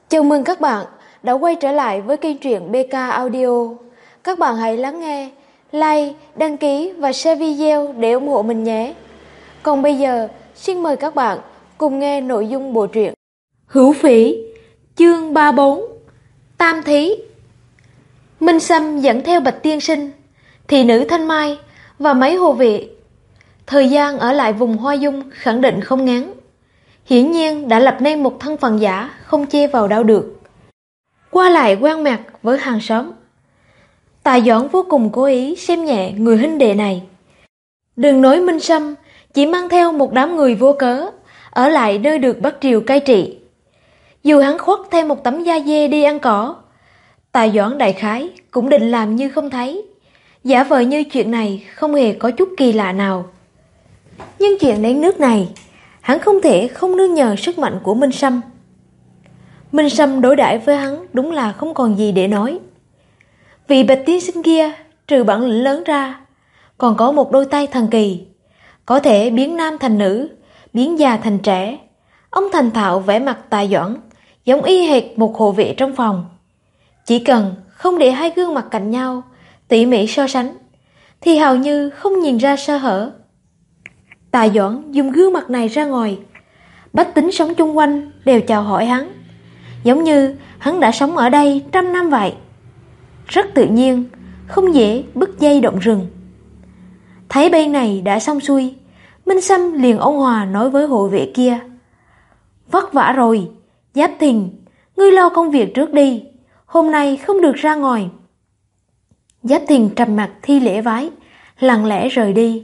Chào mừng các bạn đã quay trở lại với kênh truyện BK Audio. Các bạn hãy lắng nghe, like, đăng ký và share video để ủng hộ mình nhé. Còn bây giờ, xin mời các bạn cùng nghe nội dung bộ truyện Hữu Phỉ, chương 34, Tam Thí. Minh Sâm dẫn theo Bạch Tiên Sinh, thị nữ Thanh Mai và mấy hộ vệ. Thời gian ở lại vùng Hoa Dung khẳng định không ngắn. Hiển nhiên đã lập nên một thân phận giả không chê vào đâu được. Qua lại quen mặt với hàng xóm, Tài Doãn vô cùng cố ý xem nhẹ người huynh đệ này. Đừng nói Minh Sâm chỉ mang theo một đám người vô cớ ở lại nơi được Bắc Triều cai trị. Dù hắn khoác thêm một tấm da dê đi ăn cỏ, Tài Doãn đại khái cũng định làm như không thấy, giả vờ như chuyện này không hề có chút kỳ lạ nào. Nhưng chuyện đến nước này, hắn không thể không nương nhờ sức mạnh của Minh Sâm. Minh Sâm đối đãi với hắn đúng là không còn gì để nói. Vị Bạch Tiên Sinh kia trừ bản lĩnh lớn ra, còn có một đôi tay thần kỳ, có thể biến nam thành nữ, biến già thành trẻ. Ông thành thạo vẽ mặt Tài Doãn, giống y hệt một hộ vệ trong phòng. Chỉ cần không để hai gương mặt cạnh nhau, tỉ mỉ so sánh, thì hầu như không nhìn ra sơ hở. Tài Doãn dùng gương mặt này ra ngoài, bách tính sống chung quanh đều chào hỏi hắn, giống như hắn đã sống ở đây 100 năm vậy. Rất tự nhiên, không dễ bứt dây động rừng. Thấy bên này đã xong xuôi, Minh Sâm liền ôn hòa nói với hộ vệ kia: Vất vả rồi, Giáp Thìn, ngươi lo công việc trước đi, hôm nay không được ra ngoài. Giáp Thìn trầm mặt thi lễ vái, lặng lẽ rời đi.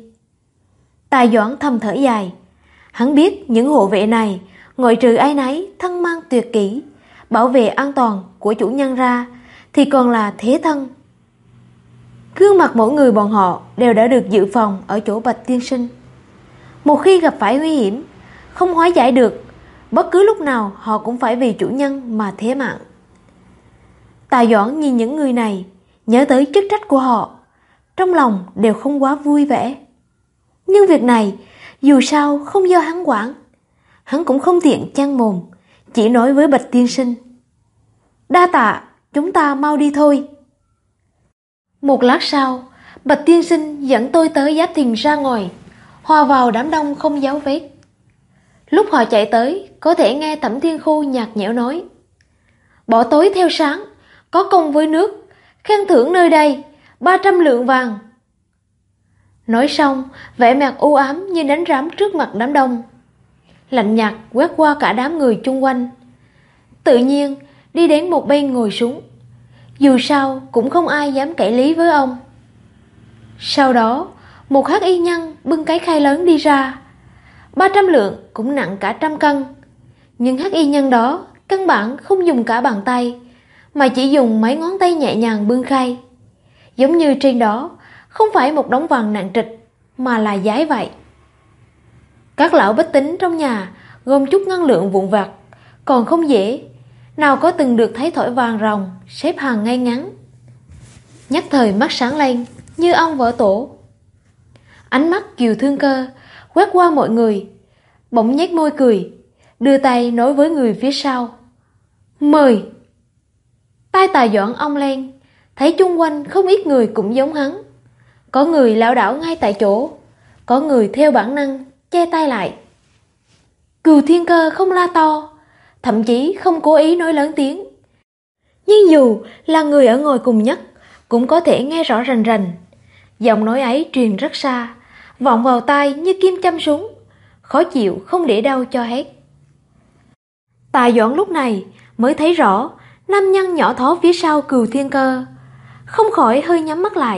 Tài Doãn thầm thở dài, hắn biết những hộ vệ này ngoại trừ ai nấy thân mang tuyệt kỹ, bảo vệ an toàn của chủ nhân ra thì còn là thế thân. Gương mặt mỗi người bọn họ đều đã được dự phòng ở chỗ Bạch Tiên Sinh. Một khi gặp phải nguy hiểm, không hóa giải được, bất cứ lúc nào họ cũng phải vì chủ nhân mà thế mạng. Tài Doãn nhìn những người này, nhớ tới chức trách của họ, trong lòng đều không quá vui vẻ. Nhưng việc này dù sao không do hắn quản, hắn cũng không tiện chăn mồm, chỉ nói với Bạch Tiên Sinh: Đa tạ, chúng ta mau đi thôi. Một lát sau, Bạch Tiên Sinh dẫn tôi tới Giáp Thìn ra ngoài, hòa vào đám đông không dấu vết. Lúc họ chạy tới, có thể nghe Thẩm Thiên Khu nhạt nhẽo nói: Bỏ tối theo sáng, có công với nước, khen thưởng nơi đây 300 lượng vàng. Nói xong, vẻ mặt u ám như đánh rắm trước mặt đám đông, lạnh nhạt quét qua cả đám người chung quanh. Tự nhiên đi đến một bên ngồi xuống, dù sao cũng không ai dám cãi lý với ông. Sau đó một hắc y nhân bưng cái khay lớn đi ra, 300 lượng cũng nặng cả 100 cân. Nhưng hắc y nhân đó căn bản không dùng cả bàn tay, mà chỉ dùng mấy ngón tay nhẹ nhàng bưng khay, giống như trên đó không phải một đống vàng nặng trịch, mà là giấy vậy. Các lão bách tính trong nhà gom chút ngân lượng vụn vặt còn không dễ, nào có từng được thấy thỏi vàng ròng xếp hàng ngay ngắn. Nhất thời mắt sáng lên như ong vỡ tổ. Ánh mắt Kiều Thương Cơ quét qua mọi người, bỗng nhếch môi cười, đưa tay nói với người phía sau: Mời. Tai Tài Doãn ong lên, thấy chung quanh không ít người cũng giống hắn. Có người lảo đảo ngay tại chỗ, có người theo bản năng che tay lại. Cừu Thiên Cơ không la to, thậm chí không cố ý nói lớn tiếng, nhưng dù là người ở ngồi cùng nhất cũng có thể nghe rõ rành rành. Giọng nói ấy truyền rất xa, vọng vào tai như kim châm súng, khó chịu không để đâu cho hết. Tài Doãn lúc này mới thấy rõ nam nhân nhỏ thó phía sau Cừu Thiên Cơ, không khỏi hơi nhắm mắt lại.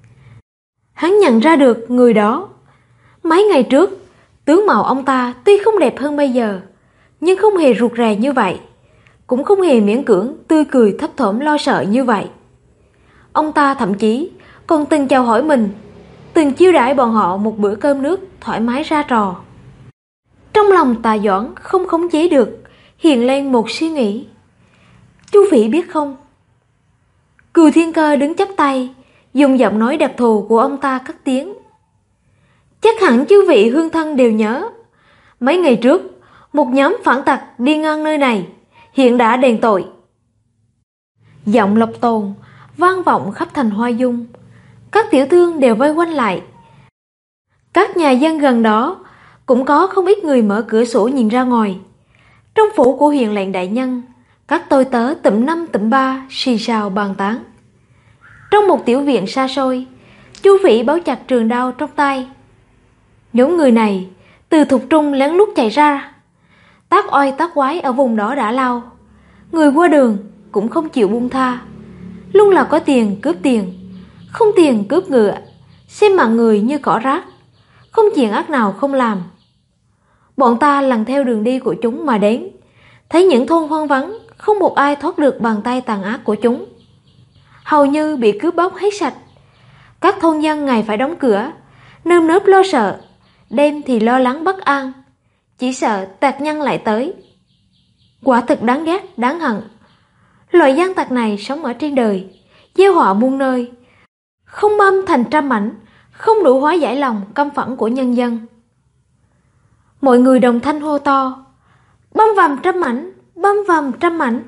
Hắn nhận ra được người đó. Mấy ngày trước, tướng mạo ông ta tuy không đẹp hơn bây giờ, nhưng không hề rụt rè như vậy, cũng không hề miễn cưỡng tươi cười thấp thỏm lo sợ như vậy. Ông ta thậm chí còn từng chào hỏi mình, từng chiêu đãi bọn họ một bữa cơm nước thoải mái ra trò. Trong lòng Tài Doãn không khống chế được hiện lên một suy nghĩ: Chu Phỉ biết không? Cừu Thiên Cơ đứng chắp tay, dùng giọng nói đặc thù của ông ta cất tiếng: Chắc hẳn chư vị hương thân đều nhớ, mấy ngày trước một nhóm phản tặc đi ngang nơi này, hiện đã đền tội. Giọng Lộc Tồn vang vọng khắp thành Hoa Dung. Các tiểu thương đều vây quanh lại. Các nhà dân gần đó cũng có không ít người mở cửa sổ nhìn ra ngoài. Trong phủ của huyện lệnh đại nhân, các tôi tớ tụm năm tụm ba xì xào bàn tán. Trong một tiểu viện xa xôi, Chu Phỉ bấu chặt trường đao trong tay. Nhóm người này từ Thục Trung lén lút chạy ra, tác oai tác quái ở vùng đó đã lâu. Người qua đường cũng không chịu buông tha, luôn là có tiền cướp tiền, không tiền cướp ngựa, xem mạng người như cỏ rác, không chuyện ác nào không làm. Bọn ta lần theo đường đi của chúng mà đến, thấy những thôn hoang vắng, không một ai thoát được bàn tay tàn ác của chúng. Hầu như bị cướp bóc hết sạch. Các thôn dân ngày phải đóng cửa, nơm nớp lo sợ, đêm thì lo lắng bất an, chỉ sợ tặc nhân lại tới. Quả thực đáng ghét, đáng hận. Loại gian tặc này sống ở trên đời, gieo họa muôn nơi, không băm thành trăm mảnh, không đủ hóa giải lòng căm phẫn của nhân dân. Mọi người đồng thanh hô to: băm vằm trăm mảnh, băm vằm trăm mảnh.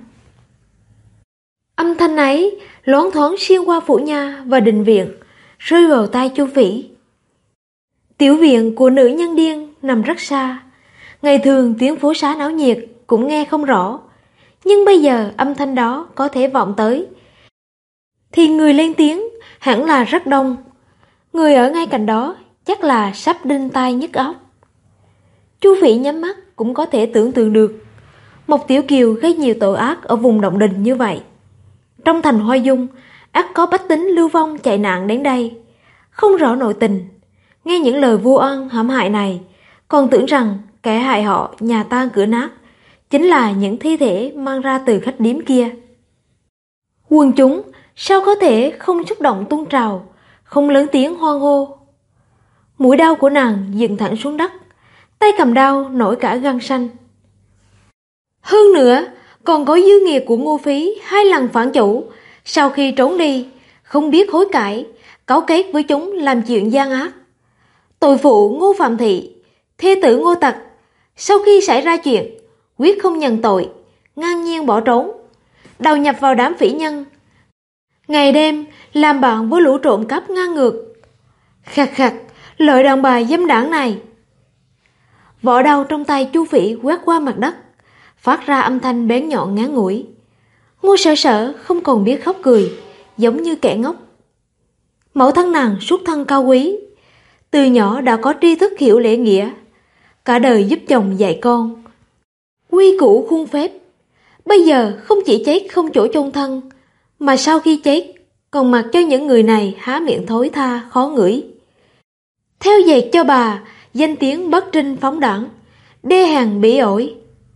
Âm thanh ấy loáng thoáng xuyên qua phủ nha và đình viện, rơi vào tai Chu Phỉ. Tiểu viện của nữ nhân điên nằm rất xa. Ngày thường tiếng phố xá náo nhiệt cũng nghe không rõ, nhưng bây giờ âm thanh đó có thể vọng tới, thì người lên tiếng hẳn là rất đông. Người ở ngay cạnh đó chắc là sắp đinh tai nhức óc. Chu Phỉ nhắm mắt cũng có thể tưởng tượng được một tiểu kiều gây nhiều tội ác ở vùng Động Đình như vậy. Trong thành Hoa Dung ắt có bách tính lưu vong chạy nạn đến đây, không rõ nội tình, nghe những lời vu oan hãm hại này, còn tưởng rằng kẻ hại họ nhà tan cửa nát chính là những thi thể mang ra từ khách điếm kia. Quần chúng sao có thể không xúc động tuôn trào, không lớn tiếng hoan hô. Mũi đao của nàng dựng thẳng xuống đất, tay cầm đao nổi cả gân xanh. Hơn nữa còn có dư nghiệp của Ngô Phí 2 lần phản chủ, sau khi trốn đi không biết hối cải, cấu kết với chúng làm chuyện gian ác. Tội phụ Ngô Phạm Thị, thê tử Ngô Tặc, sau khi xảy ra chuyện quyết không nhận tội, ngang nhiên bỏ trốn, đầu nhập vào đám phỉ nhân, ngày đêm làm bạn với lũ trộm cắp ngang ngược. Khặt khặt, loại đàn bà dâm đảng này. Vỏ đao trong tay Chu Phỉ quét qua mặt đất, phát ra âm thanh bén nhọn ngắn ngủi. Ngô Sở Sở không còn biết khóc cười, giống như kẻ ngốc. Mẫu thân nàng xuất thân cao quý, từ nhỏ đã có tri thức hiểu lễ nghĩa, cả đời giúp chồng dạy con, quy củ khuôn phép. Bây giờ không chỉ chết không chỗ chôn thân, mà sau khi chết còn mặc cho những người này há miệng thối tha khó ngửi. Theo dệt cho bà danh tiếng bất trinh phóng đẳng, đê hèn bỉ ổi.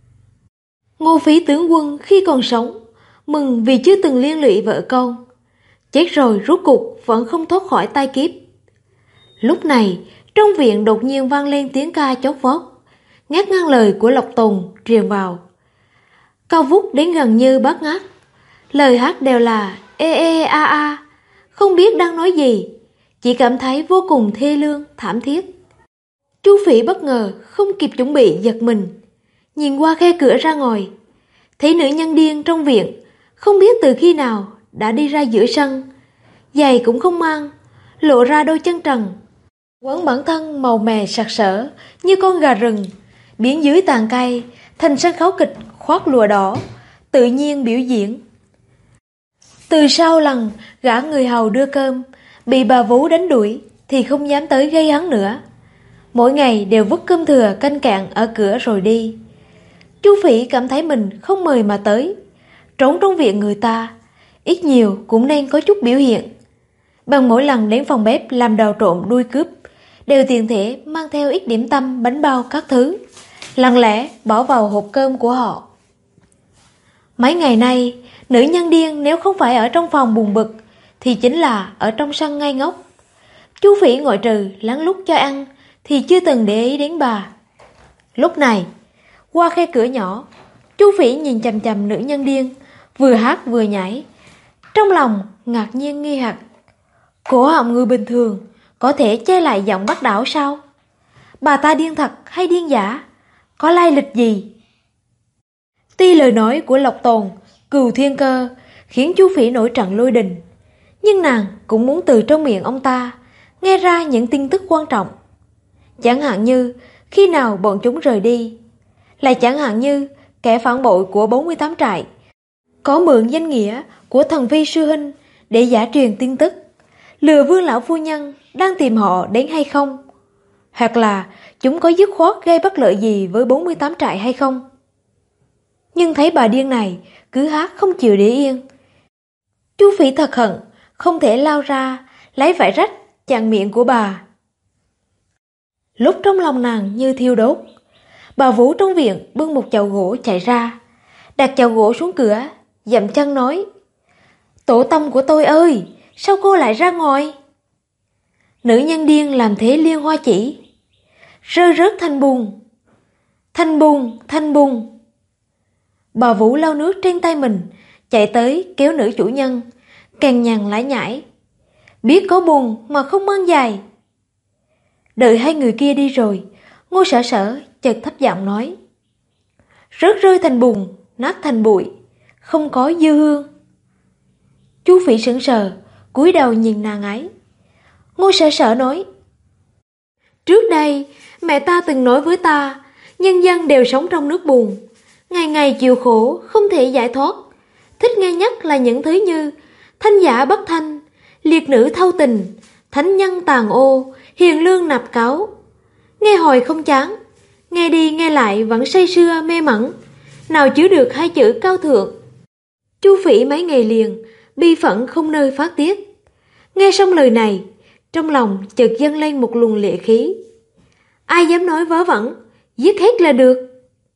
Ngô Phí tướng quân khi còn sống mừng vì chưa từng liên lụy vợ con, chết rồi rốt cuộc vẫn không thoát khỏi tai kiếp. Lúc này trong viện đột nhiên vang lên tiếng ca chót vót, ngắt ngang lời của Lộc Tồn truyền vào, cao vút đến gần như bát ngát. Lời hát đều là ê ê a a, không biết đang nói gì, chỉ cảm thấy vô cùng thê lương thảm thiết. Chu Phỉ bất ngờ không kịp chuẩn bị giật mình, nhìn qua khe cửa ra ngoài, thấy nữ nhân điên trong viện không biết từ khi nào đã đi ra giữa sân, giày cũng không mang, lộ ra đôi chân trần, quấn bản thân màu mè sặc sỡ như con gà rừng, biến dưới tàn cây thành sân khấu kịch khoác lụa đỏ, tự nhiên biểu diễn. Từ sau lần gã người hầu đưa cơm bị bà Vú đánh đuổi thì không dám tới gây hấn nữa, mỗi ngày đều vứt cơm thừa canh cạn ở cửa rồi đi. Chu Phỉ cảm thấy mình không mời mà tới, trốn trong viện người ta, ít nhiều cũng nên có chút biểu hiện. Bằng mỗi lần đến phòng bếp làm đào trộm đuôi cướp, đều tiện thể mang theo ít điểm tâm, bánh bao các thứ, lặng lẽ bỏ vào hộp cơm của họ. Mấy ngày nay, nữ nhân điên nếu không phải ở trong phòng buồn bực thì chính là ở trong sân ngây ngốc. Chu Phỉ ngoại trừ lén lút cho ăn thì chưa từng để ý đến bà. Lúc này, qua khe cửa nhỏ, Chu Phỉ nhìn chằm chằm nữ nhân điên, vừa hát vừa nhảy, trong lòng ngạc nhiên nghi hoặc. Cổ họng người bình thường có thể che lại giọng Bắc Đảo sao? Bà ta điên thật hay điên giả? Có lai lịch gì? Tuy lời nói của Lộc Tồn, Cừu Thiên Cơ khiến Chu Phỉ nổi trận lôi đình, nhưng nàng cũng muốn từ trong miệng ông ta nghe ra những tin tức quan trọng. Chẳng hạn như khi nào bọn chúng rời đi, lại chẳng hạn như kẻ phản bội của 48 trại có mượn danh nghĩa của thần vi sư huynh để giả truyền tin tức, lừa Vương lão phu nhân đang tìm họ đến hay không, hoặc là chúng có dứt khoát gây bất lợi gì với 48 trại hay không. Nhưng thấy bà điên này cứ hát không chịu để yên. Chu Phỉ thật hận, không thể lao ra lấy vải rách chặn miệng của bà. Lúc trong lòng nàng như thiêu đốt, bà Vũ trong viện bưng một chậu gỗ chạy ra, đặt chậu gỗ xuống cửa, dậm chân nói: "Tổ tông của tôi ơi, sao cô lại ra ngoài?" Nữ nhân điên làm thế liên hoa chỉ, rơi rớt thành bùn, thành bùn, thành bùn. Bà Vũ lau nước trên tay mình, chạy tới kéo nữ chủ nhân, càng nhằn lải nhải: "Biết có bùn mà không mang giày." Đợi hai người kia đi rồi, Ngô Sở Sở chợt thấp giọng nói: "Rớt rơi thành bùn, nát thành bụi, không có dư hương." Chu Phỉ sững sờ, cúi đầu nhìn nàng ấy. Ngô Sở Sở nói: "Trước đây, mẹ ta từng nói với ta, nhân dân đều sống trong nước bùn, ngày ngày chịu khổ, không thể giải thoát. Thích nghe nhất là những thứ như thanh giả bất thanh, liệt nữ thâu tình, thánh nhân tàn ô, hiền lương nạp cáo. Nghe hồi không chán, nghe đi nghe lại vẫn say sưa mê mẩn, nào chứa được hai chữ cao thượng." Chu Phỉ mấy ngày liền bi phẫn không nơi phát tiết. Nghe xong lời này, trong lòng chợt dâng lên một luồng lệ khí. Ai dám nói vớ vẩn, giết hết là được.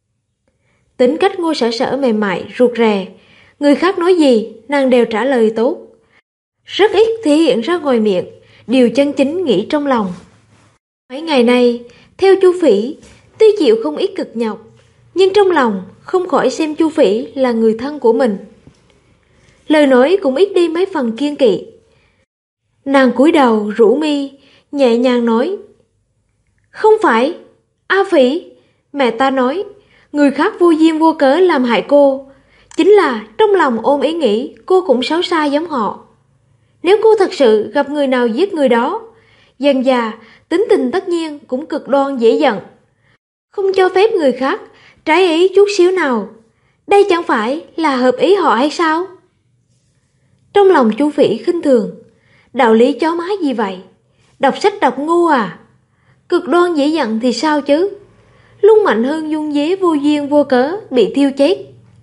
Tính cách Ngô Sở Sở mềm mại, ruột rè, người khác nói gì nàng đều trả lời tốt, rất ít thể hiện ra ngoài miệng điều chân chính nghĩ trong lòng. Mấy ngày nay, theo Chu Phỉ, tuy chịu không ít cực nhọc, nhưng trong lòng không khỏi xem Chu Phỉ là người thân của mình. Lời nói cũng ít đi mấy phần kiêng kỵ. Nàng cúi đầu rũ mi, nhẹ nhàng nói: "Không phải, A Phỉ, mẹ ta nói, người khác vô duyên vô cớ làm hại cô, chính là trong lòng ôm ý nghĩ cô cũng xấu xa giống họ. Nếu cô thật sự gặp người nào giết người đó, dần già tính tình tất nhiên cũng cực đoan dễ giận, không cho phép người khác trái ý chút xíu nào. Đây chẳng phải là hợp ý họ hay sao?" Trong lòng Chu Phỉ khinh thường, đạo lý chó má gì vậy? Đọc sách đọc ngu à? Cực đoan dễ giận thì sao chứ? Luôn mạnh hơn dung dế vô duyên vô cớ bị thiêu chết.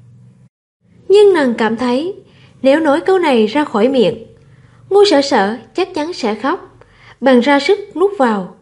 Nhưng nàng cảm thấy nếu nói câu này ra khỏi miệng, Ngô Sở Sở chắc chắn sẽ khóc, bèn ra sức nuốt vào.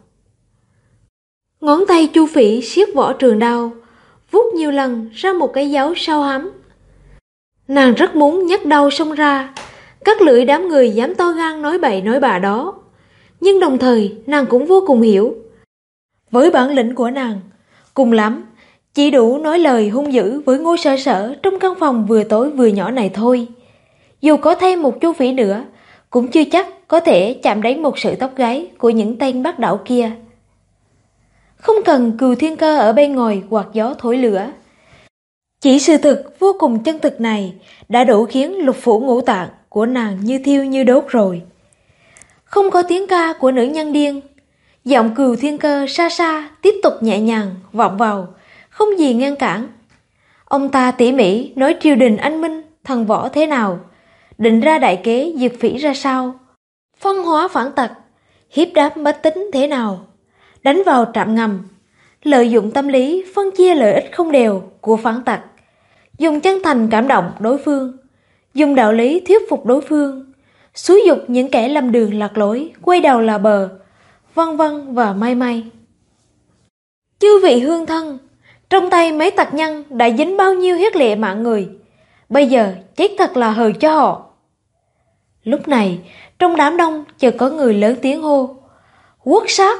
Ngón tay Chu Phỉ siết vỏ trường đao, vuốt nhiều lần ra một cái dấu sau hắm. Nàng rất muốn nhấc đau xông ra, cắt lưỡi đám người dám to gan nói bậy nói bạ đó. Nhưng đồng thời nàng cũng vô cùng hiểu, với bản lĩnh của nàng, cùng lắm chỉ đủ nói lời hung dữ với Ngô Sở Sở trong căn phòng vừa tối vừa nhỏ này thôi. Dù có thêm một Chu Phỉ nữa, cũng chưa chắc có thể chạm đến một sợi tóc gáy của những tên bắt đảo kia. Không cần Cừu Thiên Cơ ở bên ngoài quạt gió thổi lửa, chỉ sự thực vô cùng chân thực này đã đủ khiến lục phủ ngũ tạng của nàng như thiêu như đốt rồi. Không có tiếng ca của nữ nhân điên, giọng Cừu Thiên Cơ xa xa tiếp tục nhẹ nhàng vọng vào, không gì ngăn cản. Ông ta tỉ mỉ nói triều đình anh minh thần võ thế nào, định ra đại kế diệt Phỉ ra sao, phân hóa phản tặc, hiếp đáp bách tính thế nào, đánh vào trạm ngầm, lợi dụng tâm lý phân chia lợi ích không đều của phản tặc, dùng chân thành cảm động đối phương, dùng đạo lý thuyết phục đối phương, xúi dục những kẻ lầm đường lạc lối quay đầu là bờ, vân vân và may may. Chư vị hương thân, trong tay mấy tặc nhân đã dính bao nhiêu huyết lệ mạng người, bây giờ chết thật là hời cho họ. Lúc này, trong đám đông chợt có người lớn tiếng hô: "Quốc sát!"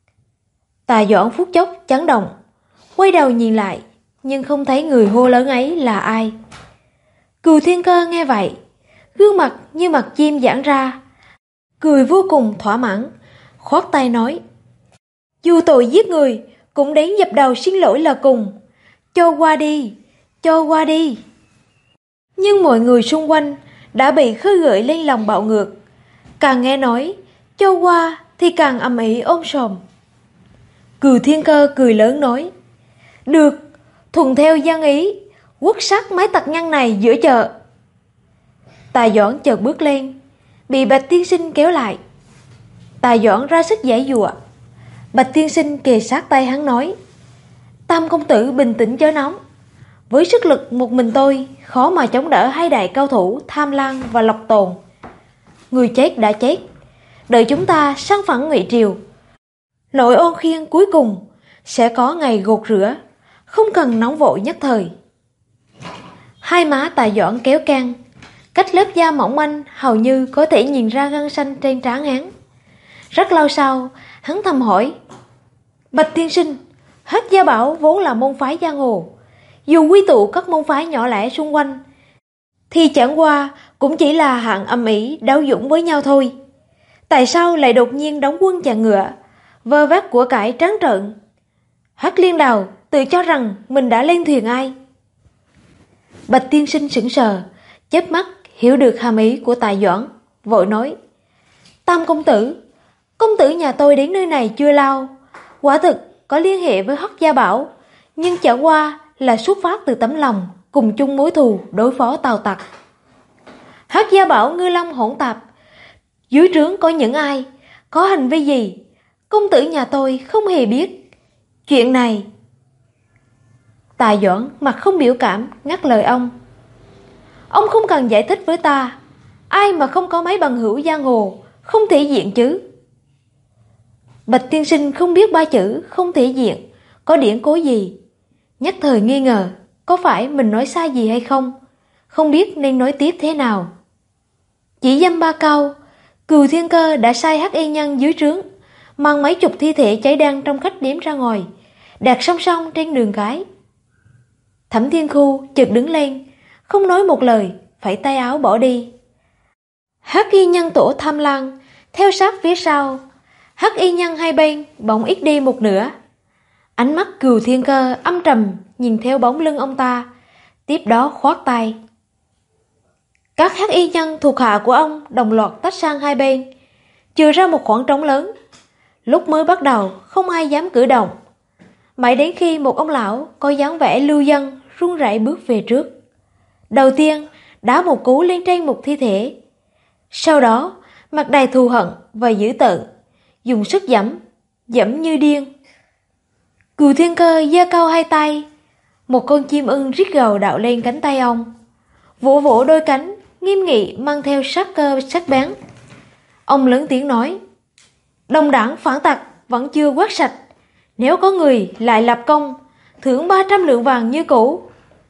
Tà Doãn phút chốc chấn động, quay đầu nhìn lại, nhưng không thấy người hô lớn ấy là ai. Cừu Thiên Cơ nghe vậy, gương mặt như mặt chim giãn ra, cười vô cùng thỏa mãn, khoát tay nói: "Dù tội giết người, cũng đến dập đầu xin lỗi là cùng. Cho qua đi, cho qua đi. Nhưng mọi người xung quanh đã bị khơi gợi lên lòng bạo ngược. Càng nghe nói cho qua thì càng ầm ĩ ôm sòm. Cừu Thiên Cơ cười lớn nói: được, thuận theo dân ý, quất xác mấy tặc nhân này giữa chợ. Tài Doãn chợt bước lên, bị Bạch Tiên Sinh kéo lại. Tài Doãn ra sức giãy giụa. Bạch Tiên Sinh kề sát tay hắn nói: Tam công tử bình tĩnh chớ nóng. Với sức lực một mình tôi, khó mà chống đỡ hai đại cao thủ Tham Lang và Lộc Tồn. Người chết đã chết, đợi chúng ta sang phẳng Ngụy Triều. Nội Ôn Khiên cuối cùng sẽ có ngày gột rửa, không cần nóng vội nhất thời. Hai má Tài Doãn kéo căng, cách lớp da mỏng manh hầu như có thể nhìn ra gân xanh trên trán hắn. Rất lâu sau, hắn thầm hỏi: Bạch Tiên Sinh, Hắc Gia Bảo vốn là môn phái giang hồ, dù quy tụ các môn phái nhỏ lẻ xung quanh thì chẳng qua cũng chỉ là hạng âm ỉ đấu dũng với nhau thôi. Tại sao lại đột nhiên đóng quân chặn ngựa, vơ vét của cải trắng trợn? Hắc Liên Đào tự cho rằng mình đã lên thuyền ai? Bạch Tiên Sinh sững sờ, chớp mắt hiểu được hàm ý của Tài Doãn, vội nói: Tam công tử nhà tôi đến nơi này chưa lâu, quả thực có liên hệ với Hắc Gia Bảo, nhưng chẳng qua là xuất phát từ tấm lòng cùng chung mối thù đối phó Tào tặc. Hắc Gia Bảo ngư long hỗn tạp, dưới trướng có những ai, có hành vi gì, công tử nhà tôi không hề biết. Chuyện này... Tài Doãn mặt không biểu cảm ngắt lời ông: Ông không cần giải thích với ta, ai mà không có mấy bằng hữu giang hồ không thể diện chứ? Bạch Tiên Sinh không biết ba chữ không thể diện có điển cố gì, nhất thời nghi ngờ có phải mình nói sai gì hay không, không biết nên nói tiếp thế nào. Chỉ dăm ba câu, Cừu Thiên Cơ đã sai Hắc Y Nhân dưới trướng mang mấy chục thi thể cháy đen trong khách điếm ra ngoài, đặt song song trên đường cái. Thẩm Thiên Khu chợt đứng lên, không nói một lời, phẩy tay áo bỏ đi. Hắc Y Nhân tổ Tham Lang theo sát phía sau. Hắc Y Nhân hai bên bỗng ít đi một nửa. Ánh mắt Cừu Thiên Cơ âm trầm nhìn theo bóng lưng ông ta, tiếp đó khoát tay. Các Hắc Y Nhân thuộc hạ của ông đồng loạt tách sang hai bên, chừa ra một khoảng trống lớn. Lúc mới bắt đầu không ai dám cử động, mãi đến khi một ông lão có dáng vẻ lưu dân run rẩy bước về trước. Đầu tiên đá một cú lên trên một thi thể, sau đó mặt đầy thù hận và dữ tợn, dùng sức giẫm như điên. Cừu Thiên Cơ giơ cao hai tay, một con chim ưng rít gào đạo lên cánh tay ông, vỗ vỗ đôi cánh nghiêm nghị mang theo sát cơ sắc bén. Ông lớn tiếng nói: Đồng đảng phản tặc vẫn chưa quét sạch, nếu có người lại lập công, thưởng 300 lượng vàng như cũ.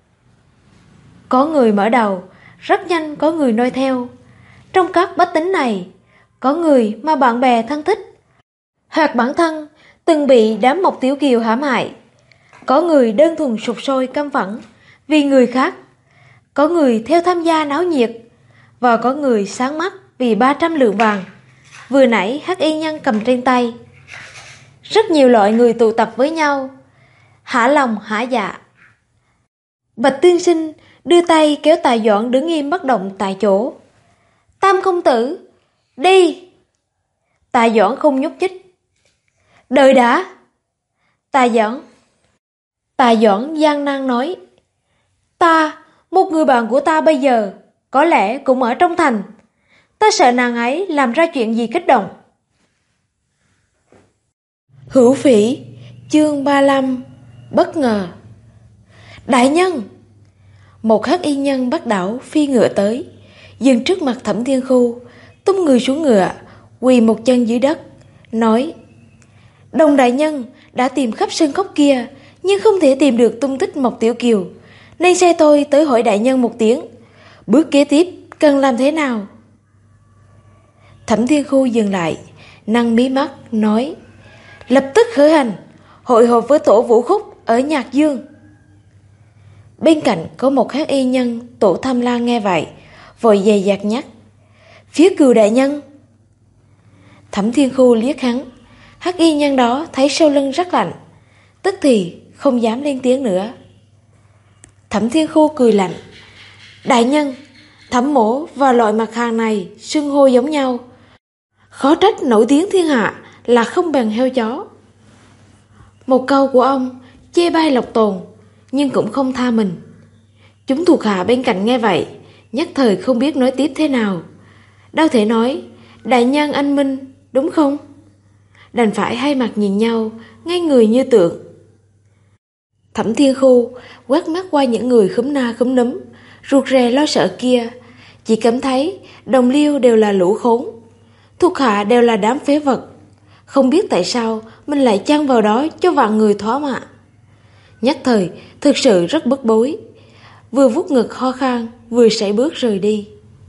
Có người mở đầu, rất nhanh có người noi theo. Trong các bách tính này, có người mà bạn bè thân thích, hoặc bản thân từng bị đám Mộc Tiểu Kiều hãm hại. Có người đơn thuần sục sôi căm phẫn vì người khác, có người theo tham gia náo nhiệt, và có người sáng mắt vì 300 lượng vàng vừa nãy Hắc Y Nhân cầm trên tay. Rất nhiều loại người tụ tập với nhau, hả lòng hả dạ. Bạch Tiên Sinh đưa tay kéo Tài Doãn đứng im bất động tại chỗ. Tam công tử, đi! Tài Doãn không nhúc nhích. Đợi đã! Tài Doãn gian nan nói: một người bạn của ta bây giờ có lẽ cũng ở trong thành. Ta sợ nàng ấy làm ra chuyện gì kích động. Hữu Phỉ, chương 35, bất ngờ. Đại nhân! Một Hắc Y Nhân bắt đảo phi ngựa tới, dừng trước mặt Thẩm Thiên Khu, tung người xuống ngựa, quỳ một chân dưới đất, nói: Đồng đại nhân đã tìm khắp sơn cốc kia, nhưng không thể tìm được tung tích Mộc Tiểu Kiều, nên sai tôi tới hỏi đại nhân một tiếng, bước kế tiếp cần làm thế nào? Thẩm Thiên Khu dừng lại, nâng mí mắt, nói: Lập tức khởi hành, hội họp với tổ Vũ Khúc ở Nhạc Dương. Bên cạnh có một Hắc Y Nhân tổ Tham Lang nghe vậy, vội dè dặt nhắc: Phía Cừu đại nhân. Thẩm Thiên Khu liếc hắn, Hắc Y Nhân đó thấy sau lưng rất lạnh, tức thì không dám lên tiếng nữa. Thẩm Thiên Khu cười lạnh. Đại nhân, Thẩm mỗ và loại mặt hàng này xưng hô giống nhau. Khó trách nổi tiếng thiên hạ là không bằng heo chó. Một câu của ông chê bai Lộc Tồn, nhưng cũng không tha mình. Chúng thuộc hạ bên cạnh nghe vậy, nhất thời không biết nói tiếp thế nào. Đâu thể nói, đại nhân anh minh, đúng không? Đành phải hai mặt nhìn nhau, ngay người như tượng. Thẩm Thiên Khu quét mắt qua những người khúm na khúm núm, rụt rè lo sợ kia, chỉ cảm thấy đồng liêu đều là lũ khốn, thuộc hạ đều là đám phế vật. Không biết tại sao mình lại chăng vào đó cho vạn người thoá mạ. Nhất thời thực sự rất bức bối, vừa vuốt ngực ho khan, vừa sải bước rời đi.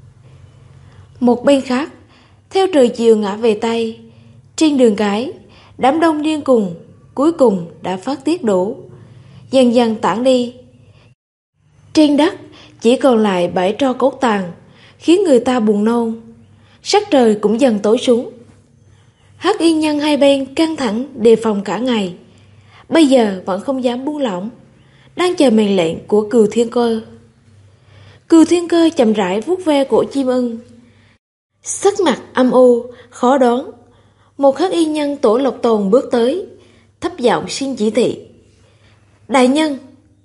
Một bên khác, theo trời chiều ngã về Tây, trên đường cái, đám đông điên cùng cuối cùng đã phát tiết đủ, dần dần tản đi. Trên đất chỉ còn lại bãi tro cốt tàn, khiến người ta buồn nôn. Sắc trời cũng dần tối xuống. Hắc y nhân hai bên căng thẳng đề phòng cả ngày, bây giờ vẫn không dám buông lỏng, đang chờ mệnh lệnh của Cừu Thiên Cơ. Cừu Thiên Cơ chậm rãi vuốt ve cổ chim ưng, sắc mặt âm u khó đoán. Một hắc y nhân Tổ Lộc Tồn bước tới, thấp giọng xin chỉ thị. Đại nhân.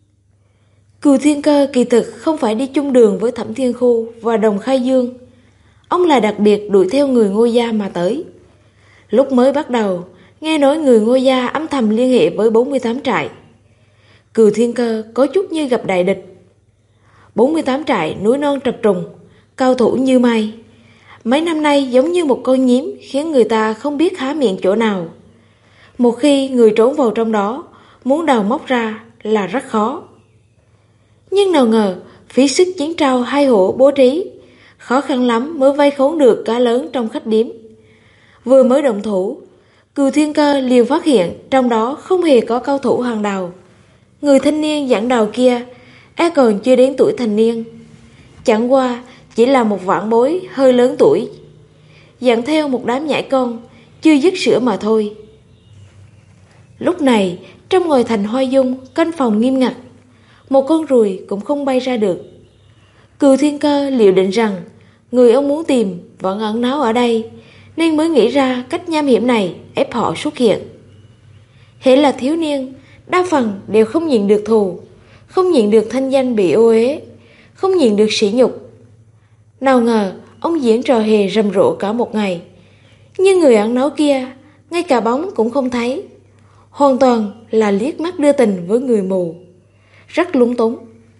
Cừu Thiên Cơ kỳ thực không phải đi chung đường với Thẩm Thiên Khu và Đồng Khai Dương. Ông là đặc biệt đuổi theo người Ngô gia mà tới. Lúc mới bắt đầu, nghe nói người Ngô gia âm thầm liên hệ với 48 trại. Cừu Thiên Cơ có chút như gặp đại địch. 48 trại núi non trập trùng, cao thủ như mây. Mấy năm nay giống như một con nhím, khiến người ta không biết há miệng chỗ nào. Một khi người trốn vào trong đó, muốn đào móc ra là rất khó. Nhưng nào ngờ, phí sức chiến trao hai hổ bố trí, khó khăn lắm mới vây khốn được cá lớn trong khách điếm. Vừa mới động thủ, Cừu Thiên Cơ liền phát hiện trong đó không hề có cao thủ hàng đầu. Người thanh niên dẫn đầu kia còn chưa đến tuổi thành niên, chẳng qua chỉ là một vãn bối hơi lớn tuổi, dẫn theo một đám nhãi con chưa dứt sữa mà thôi. Lúc này trong ngôi thành Hoa Dung, canh phòng nghiêm ngặt, một con ruồi cũng không bay ra được. Cừu Thiên Cơ liệu định rằng người ông muốn tìm vẫn ẩn náu ở đây, nên mới nghĩ ra cách nham hiểm này ép họ xuất hiện. Hễ là thiếu niên, đa phần đều không nhịn được thù, không nhịn được thanh danh bị ô uế, không nhịn được sỉ nhục. Nào ngờ ông diễn trò hề rầm rộ cả một ngày, nhưng người ẩn náu kia ngay cả bóng cũng không thấy, hoàn toàn là liếc mắt đưa tình với người mù, rất lúng túng.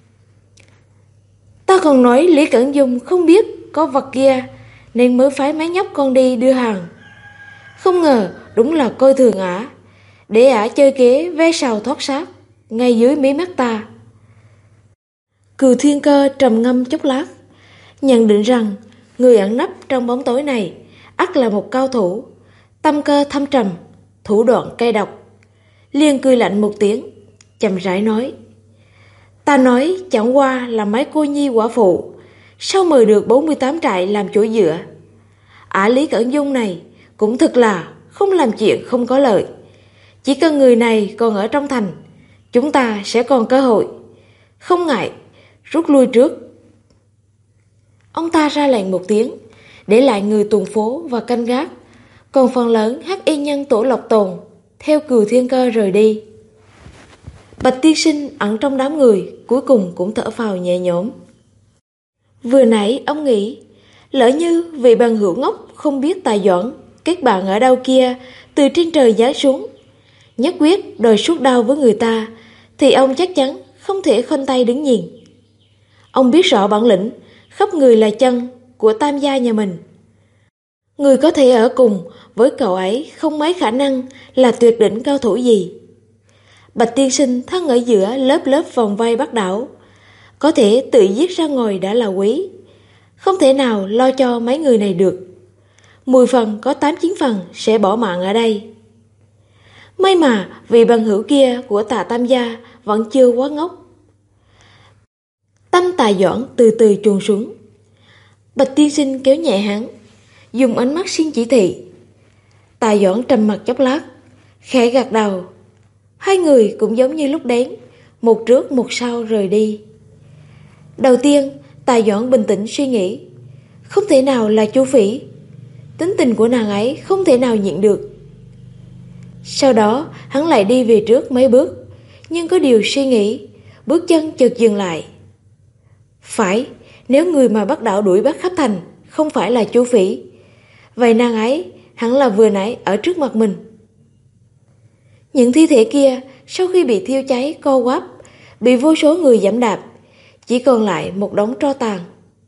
Ta còn nói Lý Cẩn Dung không biết có vật kia nên mới phái mấy nhóc con đi đưa hàng, không ngờ đúng là coi thường ả, để ả chơi kế ve sào thoát xác ngay dưới mí mắt ta. Cừu Thiên Cơ trầm ngâm chốc lát, nhận định rằng người ẩn nấp trong bóng tối này ắt là một cao thủ, tâm cơ thâm trầm, thủ đoạn cay độc. Liền cười lạnh một tiếng, chậm rãi nói. Ta nói chẳng qua là mấy cô nhi quả phụ, sao mời được 48 trại làm chỗ dựa. Ả Lý Cẩn Dung này cũng thật là không làm chuyện không có lợi. Chỉ cần người này còn ở trong thành, chúng ta sẽ còn cơ hội. Không ngại, rút lui trước. Ông ta ra lệnh một tiếng, để lại người tuần phố và canh gác, còn phần lớn hắc y nhân Tổ Lộc Tồn theo Cừu Thiên Cơ rời đi. Bạch tiên sinh ẩn trong đám người cuối cùng cũng thở phào nhẹ nhõm. Vừa nãy ông nghĩ, lỡ như vị bằng hữu ngốc không biết Tài Doãn kết bạn ở đâu kia từ trên trời giáng xuống, nhất quyết đòi suốt đau với người ta, thì ông chắc chắn không thể khoanh tay đứng nhìn. Ông biết rõ bản lĩnh khắp người là chân của Tam gia nhà mình. Người có thể ở cùng với cậu ấy không mấy khả năng là tuyệt đỉnh cao thủ gì. Bạch tiên sinh thân ở giữa lớp lớp vòng vây bắt đảo, có thể tự giết ra ngồi đã là quý, không thể nào lo cho mấy người này được. 10 phần có 8-9 phần sẽ bỏ mạng ở đây. May mà vị bằng hữu kia của Tạ Tam gia vẫn chưa quá ngốc. Tâm Tài Doãn từ từ chuồn xuống. Bạch tiên sinh kéo nhẹ hắn, dùng ánh mắt xin chỉ thị. Tài Doãn trầm mặt chốc lát, khẽ gật đầu. Hai người cũng giống như lúc đến, một trước một sau rời đi. Đầu tiên, Tài Doãn bình tĩnh suy nghĩ, không thể nào là Chu Phỉ. Tính tình của nàng ấy không thể nào nhịn được. Sau đó, hắn lại đi về trước mấy bước, nhưng có điều suy nghĩ, bước chân chợt dừng lại. Phải, nếu người mà Bắc Đảo đuổi bắt khắp thành không phải là Chu Phỉ, vậy nàng ấy hẳn là vừa nãy ở trước mặt mình. Những thi thể kia sau khi bị thiêu cháy co quắp, bị vô số người giẫm đạp, chỉ còn lại một đống tro tàn.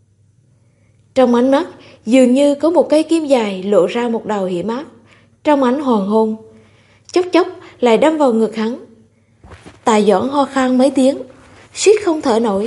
Trong ánh mắt dường như có một cây kim dài lộ ra một đầu hiểm ác, trong ánh hoàng hôn, chốc chốc lại đâm vào ngực hắn. Tài Doãn ho khan mấy tiếng, suýt không thở nổi.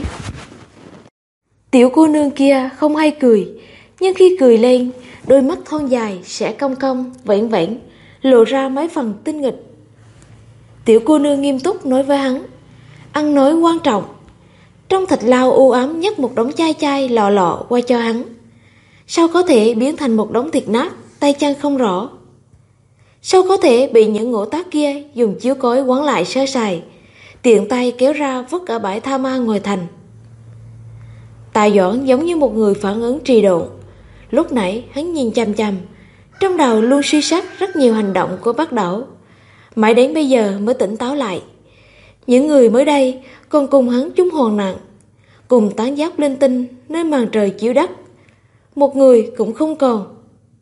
Tiểu cô nương kia không hay cười, nhưng khi cười lên, đôi mắt thon dài sẽ cong cong, vểnh vểnh, lộ ra mấy phần tinh nghịch. Tiểu cô nương nghiêm túc nói với hắn, ăn nói quan trọng. Trong thịt lao u ám nhấc một đống chai chai lọ lọ qua cho hắn. Sao có thể biến thành một đống thịt nát, tay chân không rõ? Sao có thể bị những ngộ tác kia dùng chiếu cối quấn lại sơ sài, tiện tay kéo ra vứt ở bãi tha ma ngoài thành? Tài Doãn giống như một người phản ứng trì độn. Lúc nãy hắn nhìn chằm chằm, trong đầu luôn suy xét rất nhiều hành động của Bắc Đảo, mãi đến bây giờ mới tỉnh táo lại. Những người mới đây còn cùng hắn chung hoạn nạn, cùng tán giáp linh tinh nơi màn trời chiếu đất, một người cũng không còn.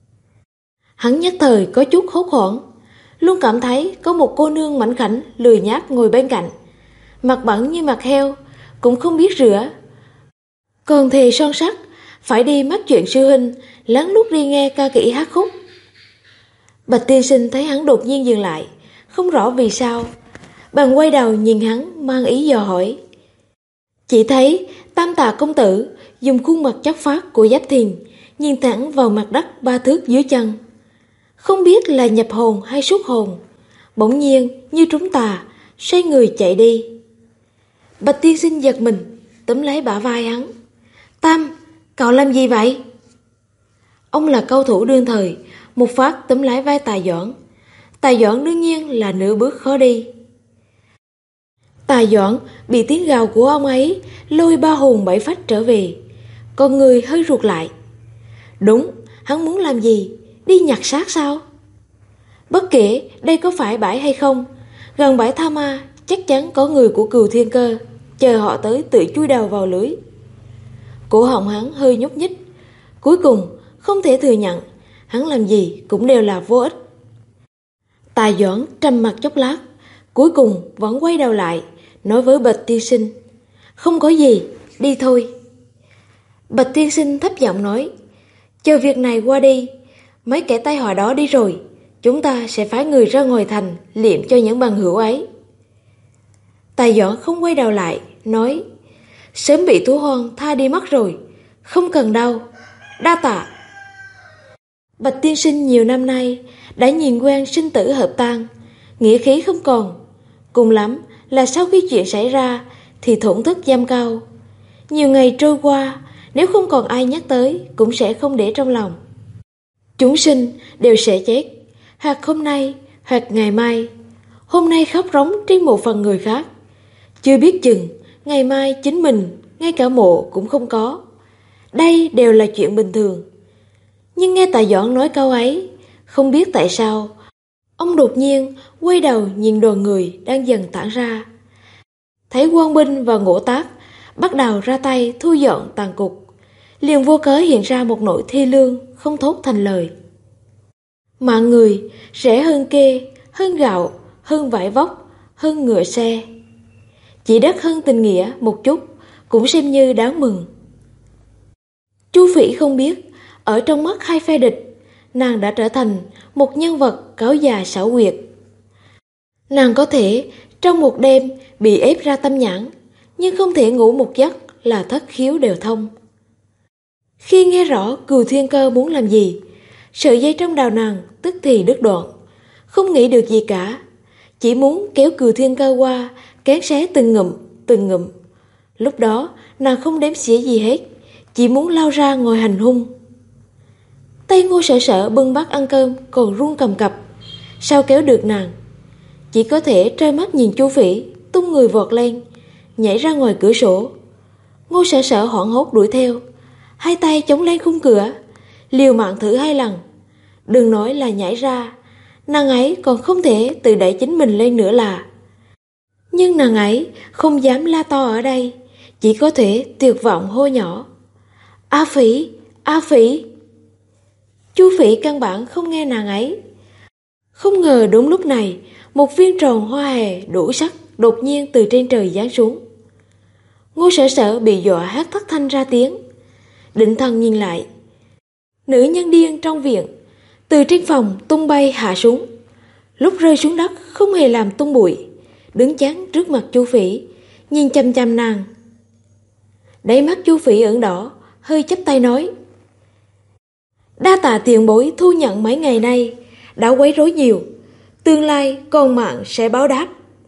Hắn nhất thời có chút hốt hoảng, luôn cảm thấy có một cô nương mảnh khảnh lười nhác ngồi bên cạnh, mặt bẩn như mặt heo, cũng không biết rửa, còn thề son sắt phải đi mắc chuyện sư huynh, lén lút đi nghe ca kỹ hát khúc. Bạch tiên sinh thấy hắn đột nhiên dừng lại, không rõ vì sao, bèn quay đầu nhìn hắn mang ý dò hỏi. Chỉ thấy Tam Tà công tử dùng khuôn mặt chất phác của Giáp Thiền nhìn thẳng vào mặt đất 3 thước dưới chân, không biết là nhập hồn hay xuất hồn, bỗng nhiên như trúng tà, xoay người chạy đi. Bạch tiên sinh giật mình, túm lấy bả vai hắn. Tam, cậu làm gì vậy? Ông là cao thủ đương thời, một phát túm lấy vai Tài Doãn. Tài Doãn đương nhiên là nửa bước khó đi. Tài Doãn bị tiếng gào của ông ấy lôi 3 hồn 7 phách trở về, con người hơi ruột lại. Đúng, hắn muốn làm gì? Đi nhặt xác sao? Bất kể đây có phải bãi hay không, gần bãi Tha Ma chắc chắn có người của Cừu Thiên Cơ, chờ họ tới tự chui đầu vào lưới. Cổ họng hắn hơi nhúc nhích, cuối cùng không thể thừa nhận, hắn làm gì cũng đều là vô ích. Tài Doãn trầm mặc chốc lát, cuối cùng vẫn quay đầu lại, nói với Bạch tiên sinh, không có gì, đi thôi. Bạch tiên sinh thấp giọng nói, chờ việc này qua đi, mấy kẻ tai họa đó đi rồi, chúng ta sẽ phái người ra ngoài thành liệm cho những bằng hữu ấy. Tài Doãn không quay đầu lại, nói, sớm bị thú hoang tha đi mất rồi, không cần đâu, đa tạ. Bạch tiên sinh nhiều năm nay đã nhìn quen sinh tử hợp tan, nghĩa khí không còn, cùng lắm là sau khi chuyện xảy ra thì thổn thức giam cao. Nhiều ngày trôi qua, nếu không còn ai nhắc tới cũng sẽ không để trong lòng. Chúng sinh đều sẽ chết, hoặc hôm nay hoặc ngày mai. Hôm nay khóc rống trên một phần người khác, chưa biết chừng ngày mai chính mình ngay cả mộ cũng không có. Đây đều là chuyện bình thường. Nhưng nghe Tài Doãn nói câu ấy, không biết tại sao ông đột nhiên quay đầu nhìn đoàn người đang dần tản ra. Thấy Quang Binh và Ngũ Tác bắt đầu ra tay thu dọn tàn cục, liền vô cớ hiện ra một nỗi thê lương không thốt thành lời. Mạng người rẻ hơn kê, hơn gạo, hơn vải vóc, hơn ngựa xe, chỉ đắt hơn tình nghĩa một chút cũng xem như đáng mừng. Chu Phỉ không biết, ở trong mắt hai phe địch, nàng đã trở thành một nhân vật cáo già xảo quyệt. Nàng có thể trong một đêm bị ép ra tâm nhãn, nhưng không thể ngủ một giấc là thất khiếu đều thông. Khi nghe rõ Cừu Thiên Cơ muốn làm gì, sợi dây trong đào nàng tức thì đứt đoạn, không nghĩ được gì cả, chỉ muốn kéo Cừu Thiên Cơ qua, cán xé từng ngụm, từng ngụm. Lúc đó nàng không đếm xỉa gì hết, chỉ muốn lao ra ngồi hành hung. Tay Ngô Sở Sở bưng bát ăn cơm còn run cầm cập, sao kéo được nàng? Chỉ có thể trơ mắt nhìn Chu Phỉ tung người vọt lên, nhảy ra ngoài cửa sổ. Ngô Sở Sở hoảng hốt đuổi theo, hai tay chống lên khung cửa, liều mạng thử 2 lần. Đừng nói là nhảy ra, nàng ấy còn không thể tự đẩy chính mình lên nữa là. Nhưng nàng ấy không dám la to ở đây, chỉ có thể tuyệt vọng hô nhỏ: A Phỉ, A Phỉ. Chu Phỉ căn bản không nghe nàng ấy. Không ngờ đúng lúc này, một viên tròn hoa hề đủ sắc đột nhiên từ trên trời giáng xuống. Ngô Sở Sở bị dọa hét thất thanh ra tiếng, định thần nhìn lại. Nữ nhân điên trong viện từ trên phòng tung bay hạ xuống, lúc rơi xuống đất không hề làm tung bụi, đứng chắn trước mặt Chu Phỉ, nhìn chăm chăm nàng. Đáy mắt Chu Phỉ ửng đỏ, hơi chắp tay nói: đa tạ tiền bối thu nhận mấy ngày nay, đã quấy rối nhiều, tương lai con mạng sẽ báo đáp.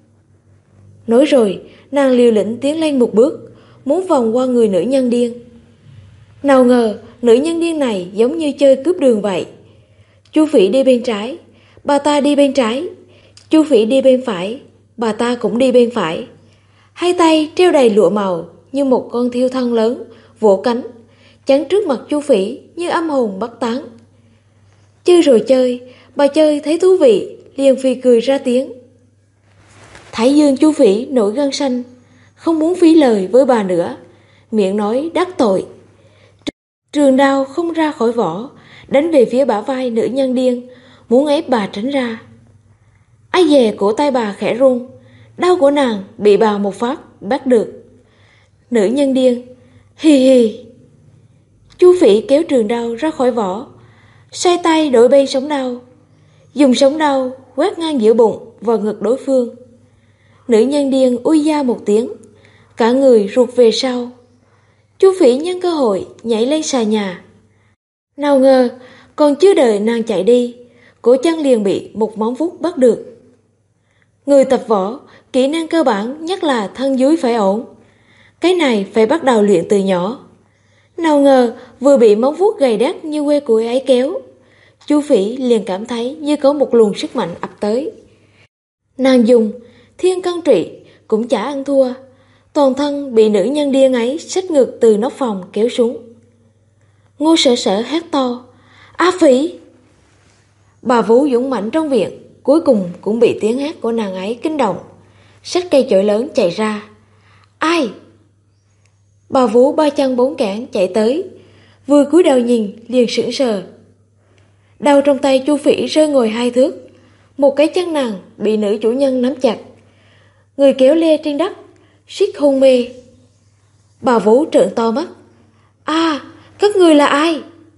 Nói rồi, nàng liều lĩnh tiến lên một bước, muốn vòng qua người nữ nhân điên. Nào ngờ, nữ nhân điên này giống như chơi cướp đường vậy. Chu Phỉ đi bên trái, bà ta đi bên trái. Chu Phỉ đi bên phải, bà ta cũng đi bên phải. Hai tay treo đầy lụa màu như một con thiêu thân lớn, vỗ cánh, chắn trước mặt Chu Phỉ như âm hồn bất tán. Chơi rồi chơi, bà chơi thấy thú vị, liền phì cười ra tiếng. Thái dương Chu Phỉ nổi gân xanh, không muốn phí lời với bà nữa, miệng nói đắc tội. Trường đao không ra khỏi vỏ, đánh về phía bả vai nữ nhân điên, muốn ép bà tránh ra. Ai dè cổ tay bà khẽ run, đau của nàng bị bà một phát bắt được. Nữ nhân điên hi hi. Chu Phỉ kéo trường đao ra khỏi vỏ, xoay tay đổi bên sống đao, dùng sống đao quét ngang giữa bụng và ngực đối phương. Nữ nhân điên ui da một tiếng, cả người rụt về sau. Chu Phỉ nhân cơ hội nhảy lên xà nhà. Nào ngờ còn chưa đợi nàng chạy đi, cổ chân liền bị một móng vuốt bắt được. Người tập võ, kỹ năng cơ bản nhất là thân dưới phải ổn. Cái này phải bắt đầu luyện từ nhỏ. Nào ngờ vừa bị móng vuốt gầy đét như que củi ấy kéo, Chu Phỉ liền cảm thấy như có một luồng sức mạnh ập tới. Nàng dùng thiên cân trị cũng chả ăn thua, toàn thân bị nữ nhân điên ấy xách ngược từ nóc phòng kéo xuống. Ngô Sở Sở hét to: A Phỉ! Bà Vũ dũng mạnh trong viện cuối cùng cũng bị tiếng hét của nàng ấy kinh động, xách cây chổi lớn chạy ra. Ai? Bà Vũ ba chân bốn cẳng chạy tới, vừa cúi đầu nhìn liền sững sờ. Đao trong tay Chu Phỉ rơi ngồi 2 thước, một cái chân nàng bị nữ chủ nhân nắm chặt, người kéo lê trên đất, suýt hôn mê. Bà Vũ trợn to mắt: À, các người là ai?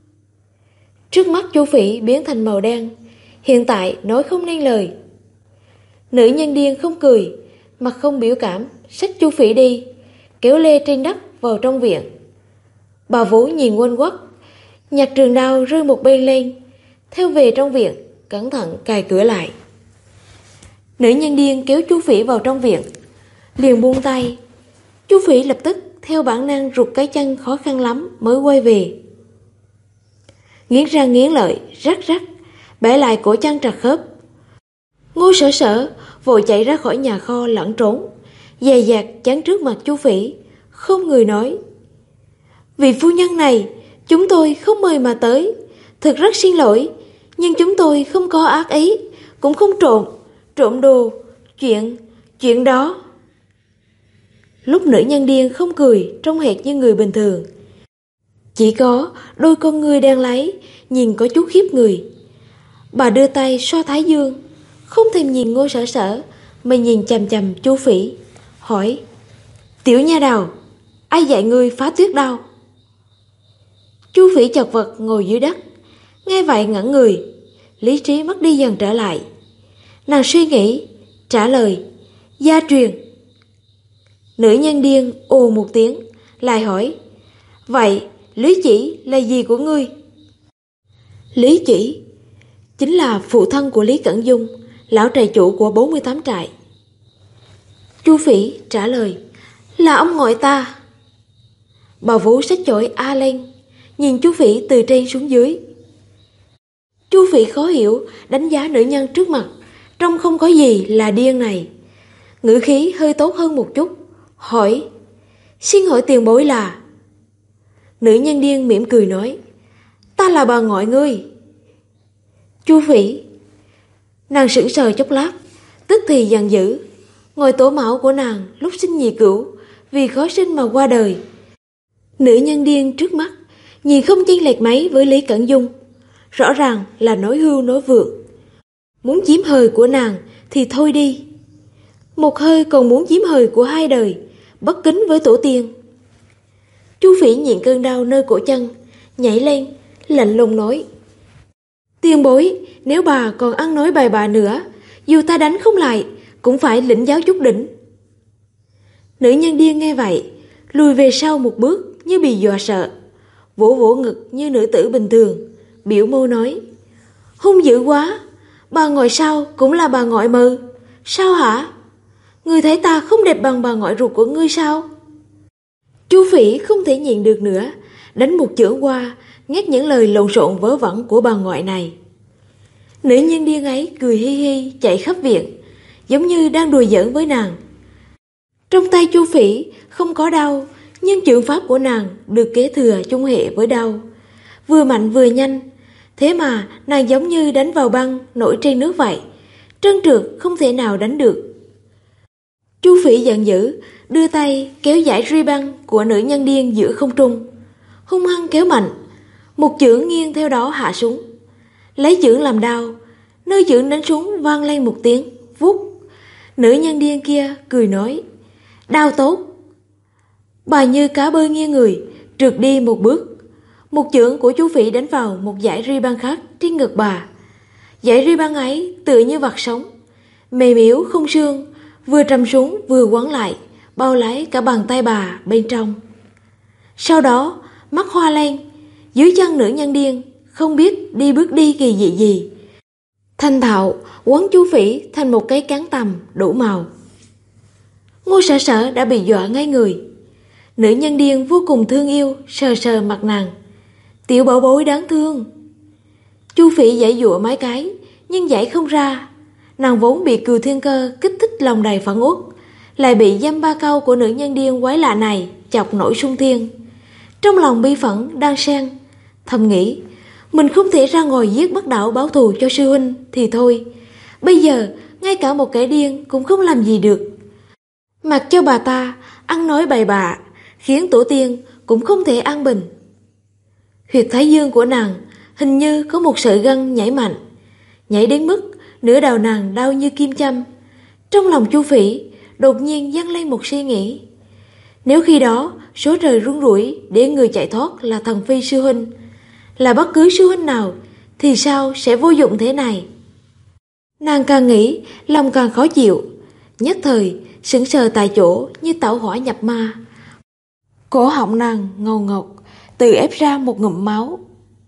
Trước mắt Chu Phỉ biến thành màu đen, hiện tại nói không nên lời. Nữ nhân điên không cười, mặt không biểu cảm, xách Chu Phỉ đi, kéo lê trên đất vào trong viện. Bà Vũ nhìn quanh quất, nhặt trường đao rơi một bên lên, theo về trong viện, cẩn thận cài cửa lại. Nữ nhân điên kéo Chu Phỉ vào trong viện, liền buông tay. Chu Phỉ lập tức theo bản năng rụt cái chân khó khăn lắm mới quay về. Nghiến răng nghiến lợi, rắc rắc, bẻ lại cổ chân trật khớp. Ngô Sở Sở vội chạy ra khỏi nhà kho lẩn trốn, dè dặt chắn trước mặt Chu Phỉ, không người nói: Vị phu nhân này, chúng tôi không mời mà tới, thật rất xin lỗi, nhưng chúng tôi không có ác ý, cũng không trộm đồ, chuyện đó. Lúc nữ nhân điên không cười, trông hệt như người bình thường, chỉ có đôi con ngươi đang lấy, nhìn có chút khiếp người. Bà đưa tay xoa thái dương, không thèm nhìn Ngô Sở Sở, mà nhìn chằm chằm Chu Phỉ, hỏi: Tiểu nha đầu, ai dạy ngươi phá tuyết đao? Chu Phỉ chật vật ngồi dưới đất, nghe vậy ngẩn người, lý trí mất đi dần trở lại. Nàng suy nghĩ, trả lời: Gia truyền. Nữ nhân điên ồ một tiếng, lại hỏi: Vậy Lý Chỉ là gì của ngươi? Lý Chỉ chính là phụ thân của Lý Cẩn Dung, lão trại chủ của 48 trại. Chu Phỉ trả lời: Là ông ngoại ta. Bà Vũ xách chổi a lên, nhìn Chu Phỉ từ trên xuống dưới. Chu Phỉ khó hiểu đánh giá nữ nhân trước mặt, trông không có gì là điên này. Ngữ khí hơi tốt hơn một chút, hỏi: Xin hỏi tiền bối là? Nữ nhân điên mỉm cười nói, ta là bà ngoại ngươi. Chu Phỉ. Nàng sững sờ chốc lát, tức thì giận dữ. Ngôi tổ mẫu của nàng lúc sinh nhị cửu vì khó sinh mà qua đời. Nữ nhân điên trước mắt nhìn không chênh lệch mấy với Lý Cẩn Dung, rõ ràng là nói hưu nói vượng. Muốn chiếm hời của nàng thì thôi đi, một hơi còn muốn chiếm hời của hai đời, bất kính với tổ tiên. Chu Phỉ nhịn cơn đau nơi cổ chân, nhảy lên, lạnh lùng nói, tiền bối, nếu bà còn ăn nói bài bạ nữa, dù ta đánh không lại, cũng phải lĩnh giáo chút đỉnh. Nữ nhân điên nghe vậy, lùi về sau một bước như bị dọa sợ, vỗ vỗ ngực như nữ tử bình thường, biểu môi nói, hung dữ quá, bà ngoại sao cũng là bà ngoại mơ. Sao hả? Ngươi thấy ta không đẹp bằng bà ngoại ruột của ngươi sao? Chu Phỉ không thể nhịn được nữa, đánh một chưởng qua, ngắt những lời lộn xộn vớ vẩn của bà ngoại này. Nữ nhân điên ấy cười hi hi chạy khắp viện, giống như đang đùa giỡn với nàng. Trong tay Chu Phỉ không có đau, nhưng chưởng pháp của nàng được kế thừa chung hệ với đau, vừa mạnh vừa nhanh. Thế mà nàng giống như đánh vào băng nổi trên nước vậy, trơn trượt không thể nào đánh được. Chu Phỉ giận dữ, đưa tay kéo dải ri băng của nữ nhân điên giữa không trung, hung hăng kéo mạnh, một chưởng nghiêng theo đó hạ xuống. Lấy chưởng làm đao, nơi chưởng đánh xuống vang lên một tiếng vút. Nữ nhân điên kia cười nói, đao tốt. Bà như cá bơi nghiêng người, trượt đi một bước. Một chưởng của Chu Phỉ đánh vào một dải ri băng khác trên ngực bà. Dải ri băng ấy tựa như vật sống, mềm yếu không xương, vừa trầm xuống vừa quấn lại, bao lấy cả bàn tay bà bên trong. Sau đó mắt hoa lên, dưới chân nữ nhân điên không biết đi bước đi kỳ dị gì, thành thạo quấn Chu Phỉ thành một cái cán tằm đủ màu. Ngô Sở Sở đã bị dọa ngay người. Nữ nhân điên vô cùng thương yêu sờ sờ mặt nàng, tiểu bảo bối đáng thương. Chu Phỉ giãy giụa mấy cái nhưng giãy không ra. Nàng vốn bị Cừu Thiên Cơ kích thích lòng đầy phẫn uất, lại bị dăm ba câu của nữ nhân điên quái lạ này chọc nổi sung thiên. Trong lòng bi phẫn đan xen, thầm nghĩ, mình không thể ra ngoài giết Bắc Đảo báo thù cho sư huynh thì thôi, bây giờ ngay cả một kẻ điên cũng không làm gì được. Mặc cho bà ta ăn nói bậy bạ, khiến tổ tiên cũng không thể an bình. Huyệt thái dương của nàng hình như có một sợi gân nhảy mạnh, nhảy đến mức nửa đầu nàng đau như kim châm. Trong lòng Chu Phỉ đột nhiên dâng lên một suy nghĩ, nếu khi đó số trời rung rủi để người chạy thoát là thần phi sư huynh, là bất cứ sư huynh nào, thì sao sẽ vô dụng thế này? Nàng càng nghĩ lòng càng khó chịu, nhất thời sững sờ tại chỗ như tẩu hỏa nhập ma. Cổ họng nàng ngầu ngột, tự ép ra một ngụm máu.